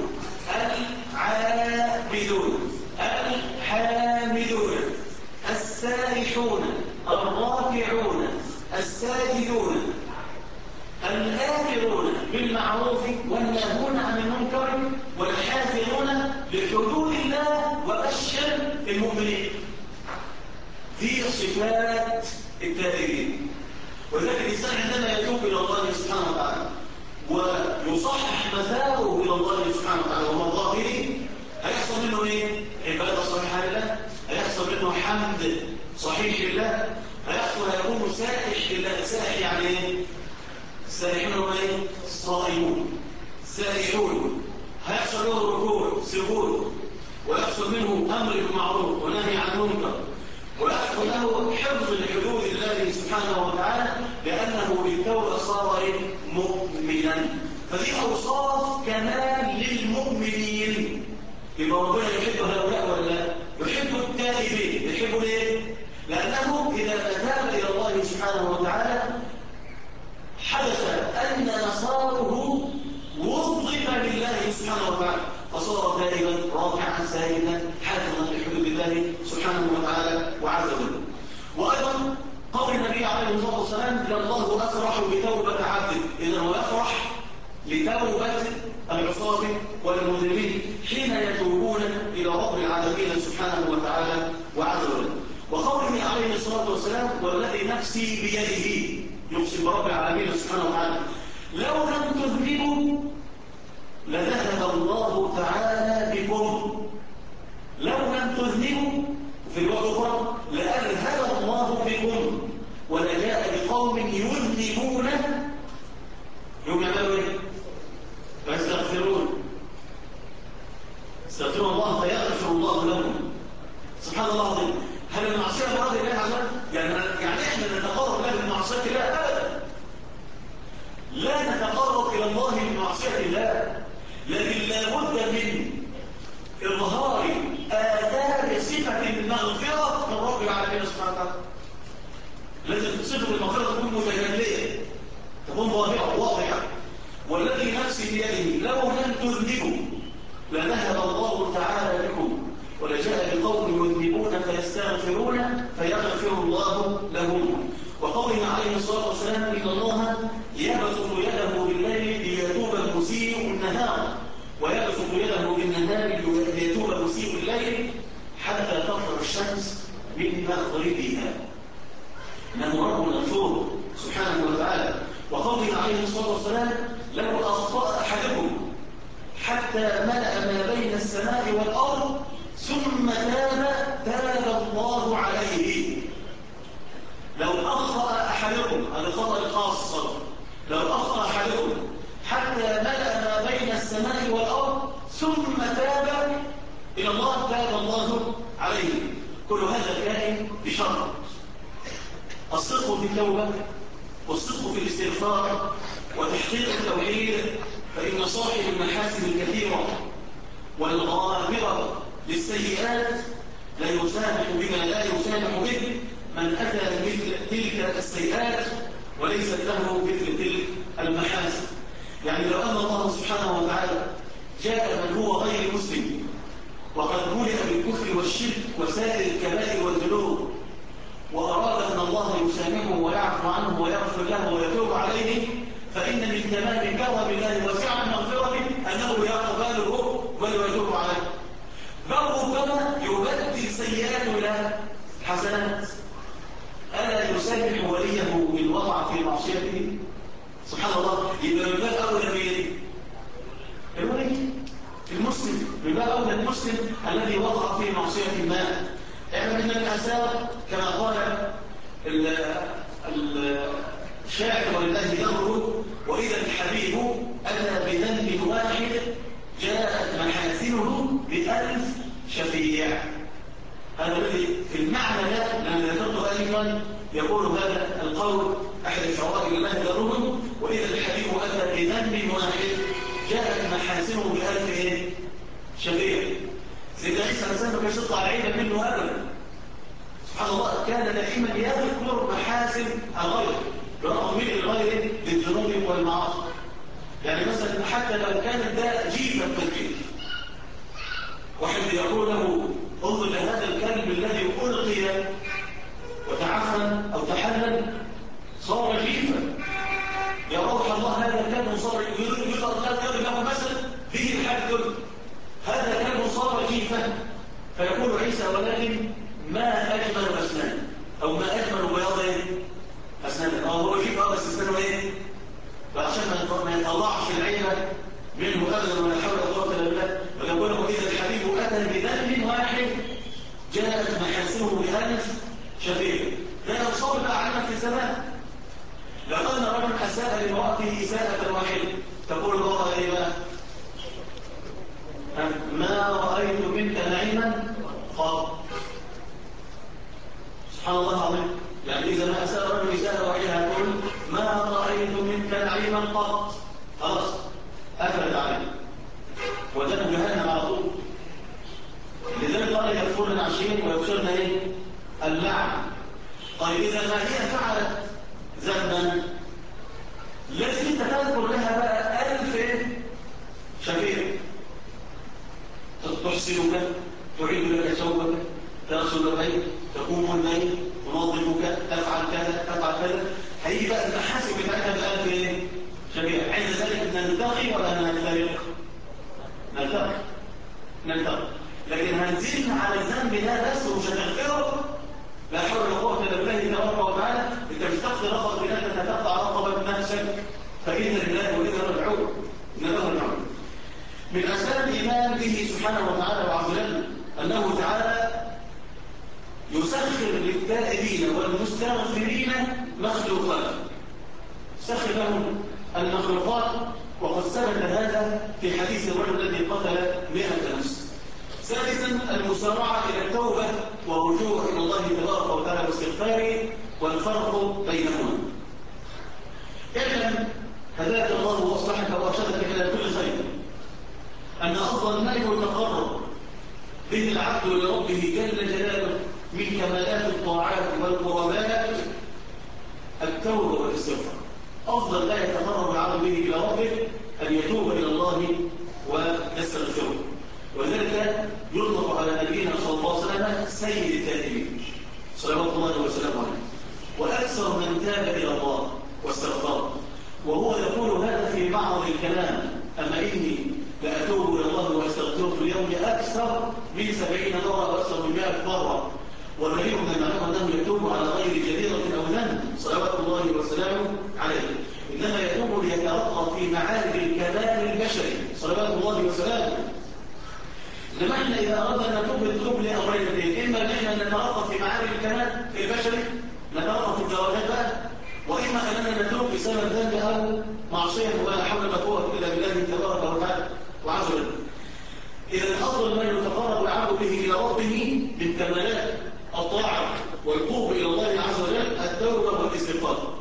A: العابدون الحامدون السائحون الراكعون الساجدون الآمرون بالمعروف والناهون عن المنكر والحافظون لحدود الله وبشر المؤمنين. دي صفات التائبين. ولذلك الإنسان عندما يتوب إلى الله سبحانه وتعالى ويصحح مساره إلى الله سبحانه وتعالى ومرضاه به، هيحصل منه إيه؟ عبادة صحيحة لله، هيحصل منه حمد صحيح لله، هيكون سائح لله. سائح يعني إيه؟ السائحون هم ايه؟ الصائمون السائحون. هيحصل له ركوع سجود، ويحصل منه امر بالمعروف ونهي عن المنكر، ويحصل له حفظ لحدود الله سبحانه وتعالى، لانه بالتوبه صار مؤمنا. فدي اوصاف كمال للمؤمنين. يبقى ربنا يحب هؤلاء ولا لا؟ يحب التائبين. يحب ليه؟ لانه اذا تاب الى الله سبحانه وتعالى حدث أن نصاره وظف لله سبحانه وتعالى، فصار تائبا راكعا ساجدا حافظا لحدود الله سبحانه وتعالى وعز وجل. وأيضا قول النبي عليه الصلاة والسلام: الله أفرح بتوبة عبده. إذا هو يفرح لتوبة العصاة والمذنبين حين يتوبون إلى رب العالمين سبحانه وتعالى وعز وجل. وقوله عليه الصلاة والسلام: والذي نفسي بيده، يقسم برب العالمين سبحانه وتعالى: لو لم تذنبوا لذهب الله تعالى بكم. لو لم تذنبوا في الوقت الأخرى لأذهب الله بكم ولجاء بقوم يذنبون يوم يعملوا ايه؟ فيستغفرون استغفروا الله فيغفر الله لهم. سبحان الله العظيم. هل المعصية مراد الله عز وجل؟ يعني احنا نتقرب له بمعصية الله؟ ابدا. لا نتقرب الى الله بمعصية الله، لكن لابد من اظهار آثار صفة المغفرة من رب العالمين سبحانه وتعالى. لازم صفة المغفرة تكون متجلية، تكون ظاهرة واضحة. والذي نفسي بيده لو لم تذنبوا لذهب الله تعالى بكم ولجاء بقوم يذنبون فيستغفرون فيغفر الله لهم. وقوله عليه الصلاة والسلام إن الله يبسط يده بالليل ليتوب المسيء النهار ويبسط يده بالنهار ليتوب مسيء الليل حتى تطلع الشمس من مغربها. إنه رب غفور سبحانه وتعالى. وقوله عليه الصلاة والسلام لو أخطأ أحدكم حتى ملأ ما بين السماء والأرض ثم تاب الله عليه. لو أخطأ أحدكم، هذا خطأ الخاصة، لو أخطأ أحدكم حتى ملأ ما بين السماء والأرض ثم تاب إلى الله تاب الله عليه. كل هذا كائن بشرط الصدق في التوبة والصدق في الاستغفار وتحقيق التوحيد، فإن صاحب المحاسن الكثيرة والغافرة للسيئات لا يسامح بما لا يسامح به من أتى مثل تلك السيئات وليست له مثل تلك المحاسن. يعني لو أن الله سبحانه وتعالى جاء من هو غير مسلم وقد ملئ بالكفر والشرك وسائر الكبائر والذنوب وأراد أن الله يسامحه ويعفو عنه ويغفر له ويتوب عليه، فإن من تمام كرم الله وسعة مغفرته أنه يقبله ويتوب عليه. بل ربما يبدل سيئاته إلى حسنات. ألا يسامح وليه من وقع في معصيته؟ سبحان الله. يبقى من باب أولى بيده الولي المسلم، من باب أولى المسلم الذي وقع في معصية ما. اعلم ان الآثار كما قال الشاعر ولله يغره وإذا الحبيب أتى بذنب واحد جاءت محاسنه ب1000 شفيع. هذا الذي في المعنى ده لما ذكرته أيضا يقول هذا القول أحد الشعراء لله يغره وإذا الحبيب أتى بذنب واحد جاءت محاسنه ب1000 شفيع. سيدنا عيسى الإنسان ما كانش يطلع العيب منه أبدا. سبحان الله. كان دائما يذكر محاسن الغير برغم من الغير للذنوب والمعاصي. يعني مثلا حتى لو كان ده جيفا كالجيف، واحد يقول له انظر لهذا الكلب الذي ألقي وتعفن أو تحلل صار جيفا، يا روح الله هذا الكلب صار يضرب له مثلا به الحال كله، هذا الكلب صار جيفا. فيقول عيسى ولكن ما أجمل أسنان أو ما أجمل بياض أسنان. هو جيف بس أسنانه إيه؟ فعشان ما يطلعش العيبة منه أبدا ولا حول ولا قوة إلا بالله. ويقول له إذا الحبيب أتى بذنب واحد جاءت محاسنه ب1000 شفيع. لا يصاب أعلم في الزمان. لو أن رجل أساء لامرأته إساءة واحدة تقول الله إيه بقى؟ ما رأيت منك نعيما قط. سبحان الله العظيم. يعني إذا ما أساء رجل إساءة واحدة هتقول ما رأيت منك نعيما قط، خلاص أفلت عليه وجدوا جهنم على طول. لذلك قال يكفرن عشير ويكسرن ايه؟ اللعن. طيب إذا ما هي فعلت ذنبا لازم انت تذكر لها بقى 1000 شفيع تحسنك، تعيد لك ثوبك، تغسل البيت، تقوم الليل، تنظفك، تفعل كذا تفعل كذا. هيجي بقى المحاسن بتاعتها ب1000 شفيع. عند ذلك نلتقي ولا نفترق؟ نلتقي. لكن هنزيد على الذنب ده بس ومش هتغفره. لا حول ولا قوة إلا بالله تبارك وتعالى. انت مش تقضي رقبة بنفسك، تقطع رقبة نفسك، فإذا لله وإذا رجعون. من أسباب الإيمان به سبحانه وتعالى وعز وجل أنه تعالى يسخر للتائبين والمستغفرين مخلوقات، سخر لهم المخلوقات، وقد ثبت هذا في حديث الرجل الذي قتل 100 نفس. ثالثا المسارعة إلى التوبة والرجوع إلى الله تبارك وتعالى واستغفاره والفرق بينهما. اعلم هداك الله واصلحك وارشدك إلى كل خير أن أفضل ما يتقرب به العبد لربه جل جلاله من كمالات الطاعات والقربات التوبة والاستغفار. أفضل ما يتقرب العبد به إلى ربه أن يتوب إلى الله ويستغفره، وذلك يطلق على نبينا صلى الله عليه وسلم سيد التائبين صلوات الله وسلامه عليه، وأكثر من تاب إلى الله واستغفر، وهو يقول هذا في معرض الكلام: أما إني لأتوب إلى الله واستغفره في اليوم أكثر من 70 مرة وأكثر من 100 مرة. والنبي من المعلوم أنه يتوب على غير جريرة أو ذنب صلوات الله وسلامه عليه، إنما يتوب ليترقى في معارج الكمال البشري صلوات الله وسلامه. لما احنا إذا أردنا نتوب لأمرين اثنين: إما أننا نترقى في معارج الكمال البشري، نترقى في الدرجات بقى، وإما أننا نتوب بسبب ذنب أو معصية ولا حول ولا قوة إلا بالله تبارك وتعالى وعز وجل. إذا أفضل ما يتقرب العبد به إلى ربه من كمالات الطاعة والقرب إلى الله عز وجل التوبة والاستغفار،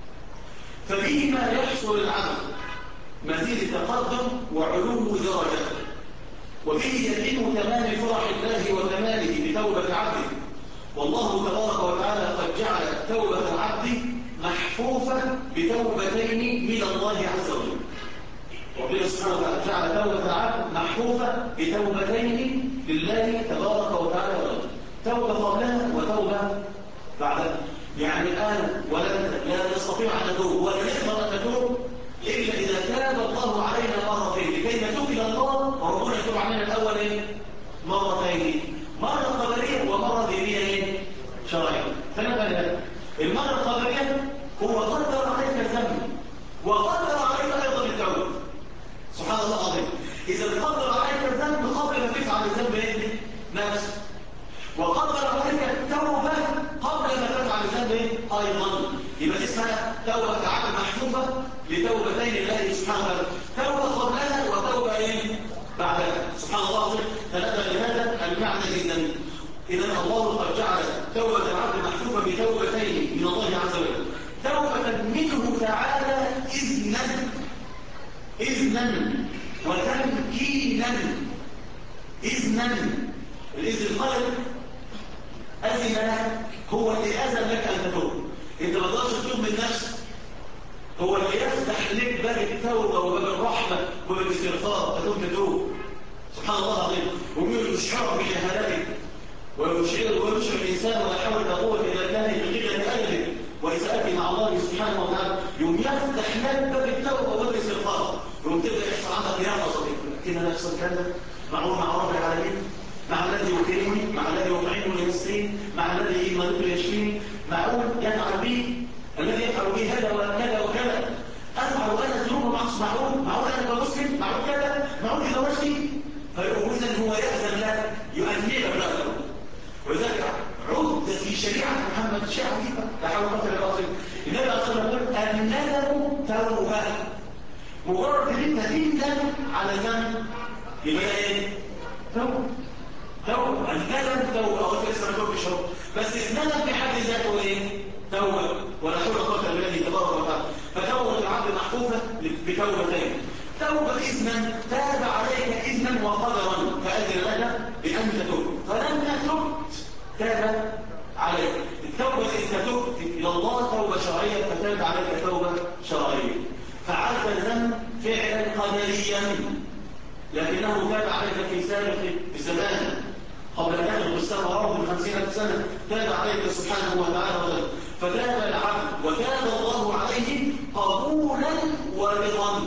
A: فبهما يحصل العبد مزيد تقدم وعلو درجة، وبه يتم تمام فرح الله وكماله بتوبة عبده. والله تبارك وتعالى قد جعل توبة العبد محفوفة بتوبتين من الله عز وجل. ربنا سبحانه وتعالى جعل توبة العبد محفوفة بتوبتين لله تبارك وتعالى، توبة قبلها وتوبة بعدها. يعني الآن لا نستطيع أن نتوب ولا نقدر أن نتوب إلا إذا تاب الله علينا مرتين. لكي نتوب إلى الله وربنا يتوب علينا الأول مرتين، مرة قدرية ومرة دينية شرعية. فنبقى المرة القدرية هو قدر عليك الذنب وقدر عليك أيضا التوبة. سبحان الله العظيم. إذا قدر عليك الذنب قبل ما تفعل الذنب نفسه، وقدر عليك التوبة قبل ما تفعل الذنب أيضا، يبقى اسمها توبة عبد محفوفة لتوبتين الله سبحانه وتعالى، توبة قبلها وتوبة بعدها. سبحان الله العظيم. فنبدأ لهذا المعنى جدا. إذا الله قد جعل توبة العبد محفوفة بتوبتين من الله عز وجل: توبة منه تعالى إذنا وتمكينا. إذنا، الإذن القلب أذن هو اللي أذن لك أن تتوب. أنت ما تقدرش تتوب من نفسك، هو اللي يفتح لك باب التوبة وباب الرحمة وباب الاستغفار تتوب. سبحان الله العظيم. ويشعر بجهالته ويشعر الإنسان ولا حول ولا قوة إلا بالله بقلة أجله وإساءته مع الله سبحانه وتعالى، يوم يفتح لك باب التوبة وباب الاستغفار، يوم تبدأ يحصل عندك يا صديق كده نفسك كذا معروف مع رب العالمين، مع الذي يكرمني، مع الذي يطعمني ويسقيني، مع الذي يمرضني ويشفيني، معقول يفعل بي الذي يفعل بي هذا وكذا وكذا، أفعل وأنا ذنوب معصية، معقول أنا كمسلم، معقول كذا، معقول إذا وجهي، فإذا هو يأذن لك يؤنبك له. ولذلك عد في شريعة محمد شيء عجيبة لا حول ولا قوة إلا بالله. النبي صلى الله عليه وسلم يقول الندم توبة. مجرد ان انت تندم على ذنب يبقى ايه؟ توبة. الندم توبة. أو لسه ما توبش اهو، بس الندم في حد ذاته ايه؟ توبة. ولا حول ولا قوة إلا بالله تبارك وتعالى. فتوبة العبد محفوفة بتوبتين: توبة إذنا تاب عليك إذنا وقدرا فأذن لك بأن تتوب، فلما تبت تاب عليك. التوبة إذا تبت إلى الله توبة شرعية فتاب عليك توبة شرعية. فعلت الذنب فعلا قدريا لكنه تاب عليك في سابق الزمان قبل أن يخلق السماء والأرض ب50,000 سنة، تاب عليك سبحانه وتعالى. فتاب العبد وتاب الله عليه قبولا ورضا.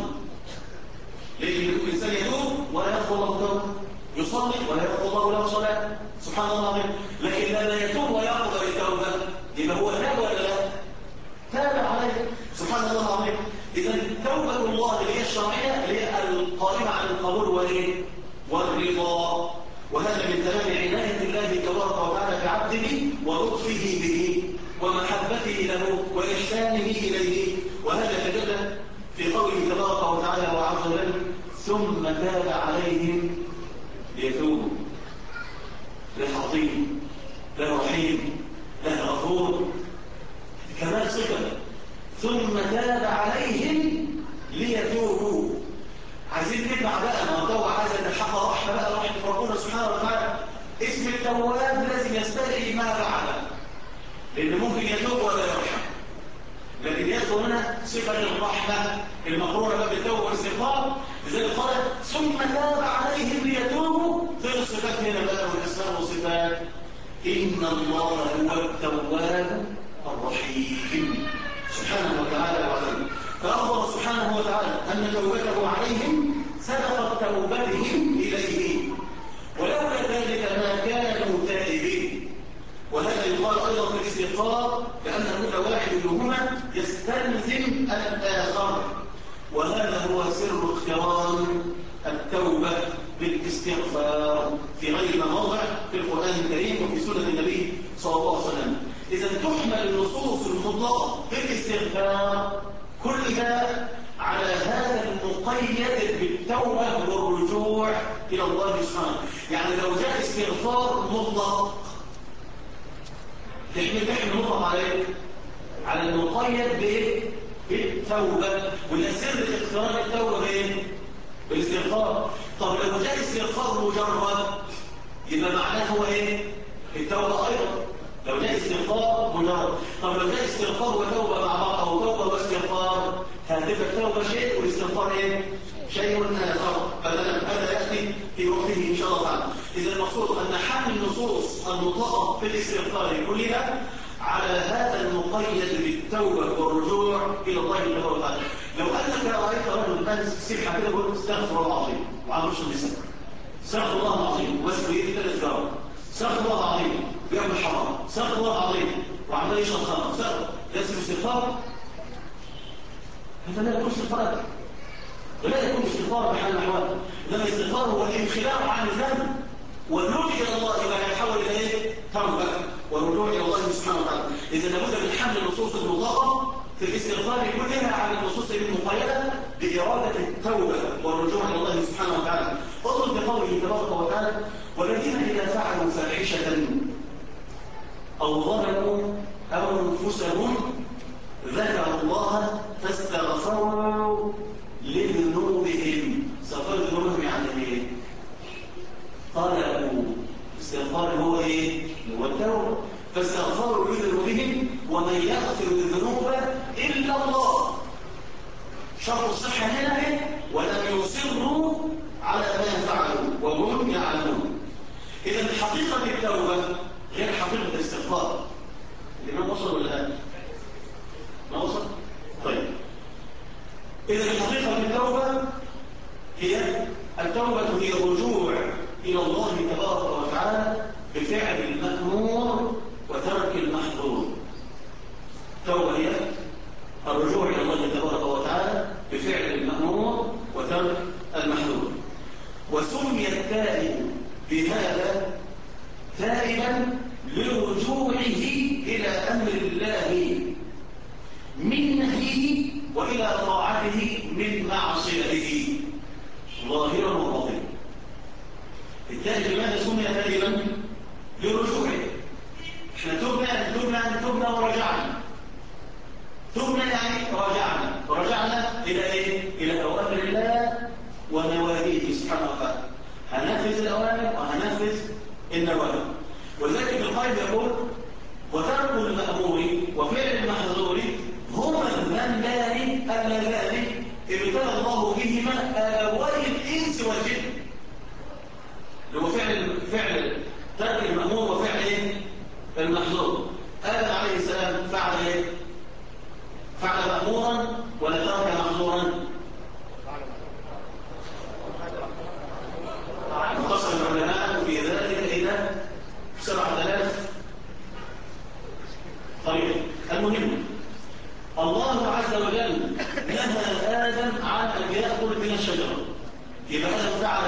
A: لكن الإنسان يتوب ولا يدخل الله توبة، يصلي ولا يدخل الله له صلاة، سبحان الله العظيم. لكن لما يتوب ويقبل التوبة يبقى هو تاب ولا لا؟ تاب عليه، سبحان الله العظيم. إذا توبة الله اللي هي الشرعية اللي هي القائمة على القبول القبول وايه والرضا. وهذا من تمام عناية الله تبارك وتعالى بعبده ولطفه به ومحبته له وإحسانه إليه. وهذا تجلى في قوله تبارك وتعالى وعز وجل ثم تاب عليهم ليتوبوا. له عظيم، له رحيم، له غفور، كمال صفة. ثم تاب عليهم ليتوبوا. عايزين نتبع بقى، ما التوبة عايزة تحقق رحمة بقى، رحمة ربنا سبحانه وتعالى. اسم التواب لازم يستدعي ما بعده، لأن ممكن يتوب ولا يرحم، لكن يدخل هنا صفة الرحمة المقرونة بقى بالتوبة والاستغفار. لذلك قال ثم تاب عليهم ليتوبوا. في الصفات هنا بقى والأسماء والصفات إن الله هو التواب الرحيم سبحانه وتعالى وعلا. فأخبر سبحانه وتعالى أن توبته عليهم سبقت توبتهم إليه، ولولا ذلك ما كانوا تائبين. وهذا يقال أيضا في الاستغفار لأن كل واحد منهما يستلزم الآخر، وهذا هو سر اقتران التوبة بالاستغفار في غير موضع في القرآن الكريم وفي سنة النبي صلى الله عليه وسلم. إذا تحمل النصوص المطلقة بالاستغفار كلها على هذا المقيد بالتوبة والرجوع إلى الله سبحانه. يعني لو جاء استغفار مطلق تحمل مطلق على المقيد بالتوبة، والسر اقتران التوبة بالاستغفار. طب لو جاء استغفار مجرد يبقى معناه هو ايه؟ التوبة ايضا. لو جاء استغفار مجرد، طب لو جاء استغفار وتوبة مع بعض او توبة واستغفار هتبقى التوبة شيء والاستغفار ايه؟ شيء آخر. هذا يأتي في وقته إن شاء الله تعالى. إذا المقصود أن حمل النصوص المطلقة في الاستغفار كلها على هذا المقيد بالتوبة والرجوع إلى الله تبارك وتعالى. لو أنك رأيت رجل أمس سبحة كده يقول استغفر الله العظيم وعمل رشد اللسان، استغفر الله العظيم وبس بيدي 3 جرام، استغفر الله العظيم بيعمل حرام، استغفر الله العظيم وعمال يشرب خمر، ده اسمه استغفار؟ هذا لا يكون استغفار، ولا يكون استغفار بحال الأحوال. إنما الاستغفار هو الانخلاع عن الذنب والرجوع إلى الله بما يتحول إلى إيه؟ توبة والرجوع إلى الله سبحانه وتعالى. إذا لابد من حمل النصوص المطلقة في الاستغفار كلها على النصوص المقيدة بإرادة التوبة والرجوع إلى الله سبحانه وتعالى. انظر بقوله تبارك وتعالى والذين إذا فعلوا فاحشة أو ظلموا أنفسهم ذكروا الله فاستغفروا لذنوبهم. استغفار ذنوبهم يعني ايه؟ قال ابو استغفار هو ايه؟ هو التوبه. فاستغفروا لذنوبهم ومن يغفر الذنوب الا الله. شرط الصحه هنا ايه؟ ولم يصروا على ما فعلوا وهم يعلمون. اذا حقيقه التوبه غير حقيقه الاستغفار. الامام وصل ولا لا؟ ما وصل؟ طيب إذا الحقيقة في التوبة هي التوبة هي الرجوع إلى الله تبارك وتعالى بفعل المأمور وترك المحظور. التوبة هي الرجوع إلى الله تبارك وتعالى بفعل المأمور وترك المحظور. وسمي التائب بهذا تائبا لرجوعه إلى أمر الله من نهيه وإلى طاعته من معصيته ظاهرا وباطنا. التائب لماذا سمي تائبا؟ لرجوعه. احنا تبنا ورجعنا. تبنا يعني رجعنا إلى ايه؟ إلى أوامر الله ونواهيه سبحانه وتعالى. هننفذ الأوامر وهننفذ النواهي. وذلك القائد يقول وترك المأمور وفعل المحظور هما الذنبان اللذان ابتلى الله بهما آبوي الإنس والجن. اللي هو فعل ترك المأمور وفعل المحظور. آدم عليه السلام فعل ايه؟ فعل مأمورا ولا ترك محظورا؟ انقسم العلماء في ذلك إلى 7000 طريقة. المهم الله عز وجل نهى آدم عن أن يأكل من الشجرة، يبقى آدم فعل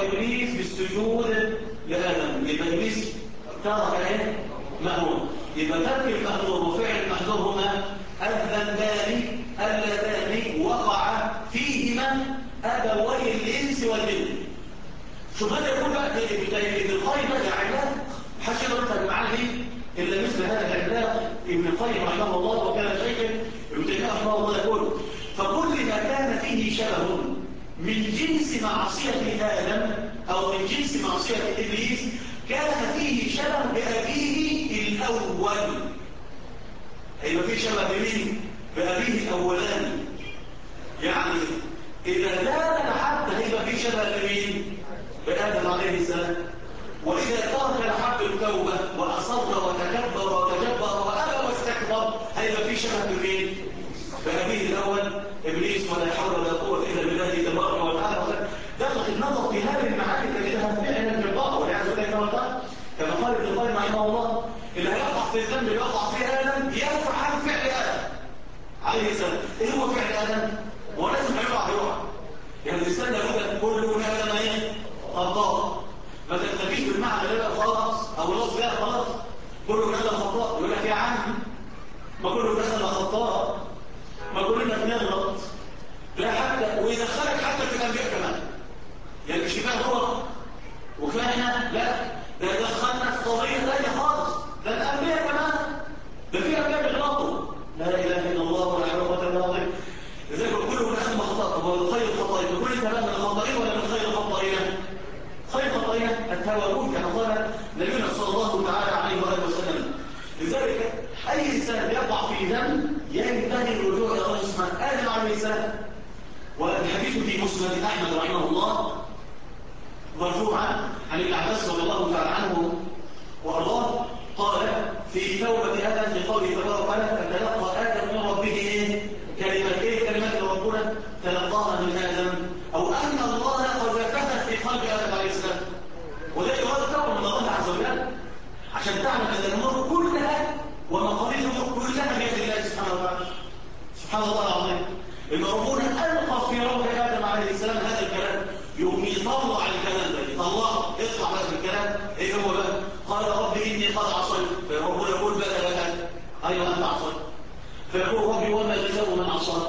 A: إبليس بالسجود لآدم. يبقى إبليس ترك إيه؟ مأمور. يبقى ترك المأمور وفعل المحظور هما الذنبان اللذان وقع فيهما أبوي الإنس والجن. شوف هذا يقول بقى ابن القيم ده علاق محدش يقدر يفهم معاه دي إلا مثل هذا العلاق. ابن القيم رحمه الله وكان شيخا ابن تيمية رحمه الله يقول فكل ما كان فيه شبه من جنس معصية آدم أو من جنس معصية إبليس كان فيه شبه بأبيه الأول. هيبقى فيه شبه بمين؟ بأبيه الأولاني. يعني إذا لا لحد هيبقى فيه شبه بمين؟ بآدم عليه السلام. وإذا ترك لحد التوبة وأصر وتكبر وأبى واستكبر هيبقى فيه شبه بمين؟ بأبيه الأول إبليس. ولا حول ولا قوة إلا بالله تبارك وتعالى. دقق النظر في هذه المعاني تجدها فعلا في البعض والعياذ بالله كما قال ابن القيم رحمه الله اللي هيقع في الذنب اللي يقع فيه آدم يفعل فعل آدم عليه السلام. إيه هو فعل آدم؟ هو لازم هيقع. يعني الإنسان لابد كل آدم إيه؟ خطاء. ما تكتفيش بالمعنى ده خلاص أو اللفظ ده خلاص كل آدم خطاء. يقول لك يا عم ما كل آدم خطاء، ما كلنا بنغلط. لا حتى ويدخلك حتى في الأنبياء كمان. يعني مش كفايه هو وكفايه احنا، لا ده دخلنا في قضيه ثانيه خالص. ده الانبياء كمان، ده في انبياء بيغلطوا. لا اله الا الله ولا حول ولا قوه الا بالله. لذلك كل من اخذ خطا. طب هو خير الخطائين كل انت بقى من الخطائين ولا من خير الخطائين؟ خير الخطائين التوابون كما قال نبينا صلى الله تعالى عليه واله وسلم. لذلك اي انسان يقع في ذنب ينبغي الرجوع الى الله سبحانه. ادم عليه السلام والحديث في مسند احمد رحمه الله مرفوعا عن ابن عباس رضي الله تعالى عنه وارضاه قال في توبه ادم في قوله تبارك وتعالى فتلقى ادم من ربه ايه؟ كلمات ربنا تلقاها من ادم او ان الله قذفها في قلب ادم عليه السلام. وده يراد توبه من الله عز وجل عشان تعلم ان الامور كلها ومقاليد الامور كلها بيد الله سبحانه وتعالى. سبحان الله العظيم. إن ربنا ألقى في روح آدم عليه السلام هذا الكلام يقوم يطلع الكلام ده يطلعه يطلع هذا الكلام. إيه هو بقى؟ قال رب إني قد عصيت. فربنا يقول بلى لك أيوة أنت عصيت. فيقول ربي وما جزاء من عصى؟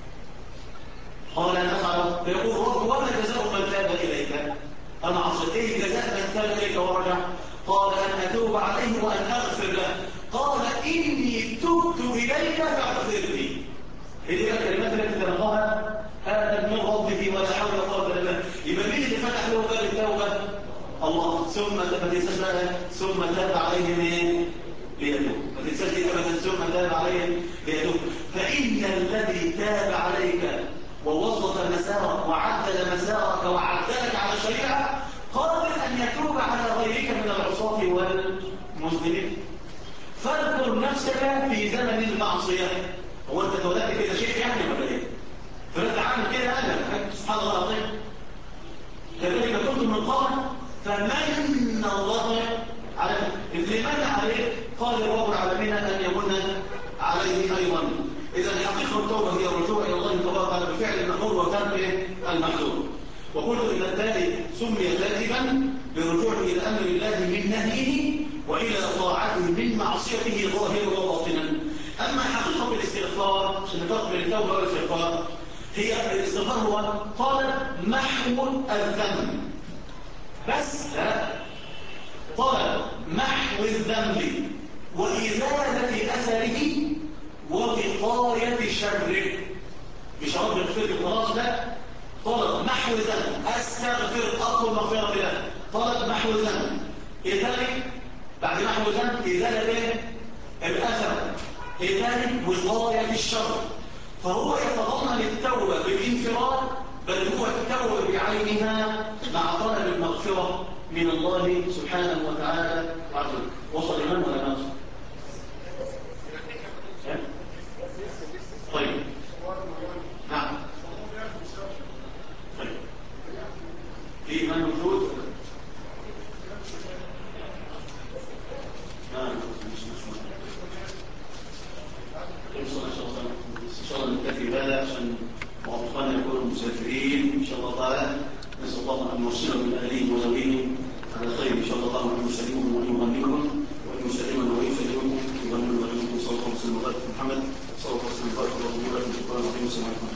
A: قال أنا أفعل. فيقول ربي وما جزاء من تاب إليك؟ أنا عصيت. إيه جزاء من تاب إليك ورجع؟ قال أن أتوب عليه وأن أغفر له. قال إني تبت إليك فاغفر لي. هذه الكلمات التي تلقاها آدم من ربه ولا حول ولا قوة إلا بالله. يبقى مين اللي فتح له باب التوبة؟ الله. ثم ما تنساش بقى ثم تاب عليهم ايه؟ ليتوب. ما تنساش دي ابدا. ثم تاب عليهم ليتوب. فإن الذي تاب عليك ووظف مسارك وعدل مسارك وعدلك على الشريعة قادر أن يتوب على غيرك من العصاة والمذنبين. فاذكر نفسك في زمن المعصية. هو انت اتولدت كده شيء يعني ولا ايه؟ فانت عامل كده انا سبحان الله العظيم. كذلك كنتم من قبل فمن الله على اللي من عليه قال رب العالمين ان يمن عليه ايضا. اذا حقيقه التوبه هي الرجوع الى الله تبارك وتعالى بفعل المأمور وترك المحظور. وقلت ان التائب سمي تائبا برجوعه الى امر الله من نهيه والى طاعته من معصيته ظاهرا وباطنا. أما حقيقة الاستغفار عشان نفرق بين التوبة والاستغفار هي الاستغفار هو طلب محو الذنب بس. لا، طلب محو الذنب وإزالة أثره ووقاية شره. مش رب يغفر لي خلاص، لا، طلب محو الذنب. أستغفر أطلب مغفرة الله. طلب محو الذنب. إزالة بعد محو الذنب إزالة الأثر. إذن وقاية الشر. فهو يتضمن التوبة بالانفراد بل هو التوبة بعينها مع طلب المغفرة من الله سبحانه وتعالى وعز وجل. وصل الإمام ولا ما وصل؟ طيب نعم. طيب في إيمان موجود؟ إن شاء الله نكتفي بهذا عشان موظفان يكونوا مسافرين إن شاء الله تعالى. نسأل الله أن نوصلهم من اهلهم وذويهم على خير ان شاء الله. اللهم انه سليمكم وان يغنمكم وان يسلمنا وان يسلمكم يغنمنا ويغنمكم صلى الله عليه وسلم وبارك محمد صلى الله عليه وسلم وبارك الله وبارك. شكرا لكم. السلام عليكم.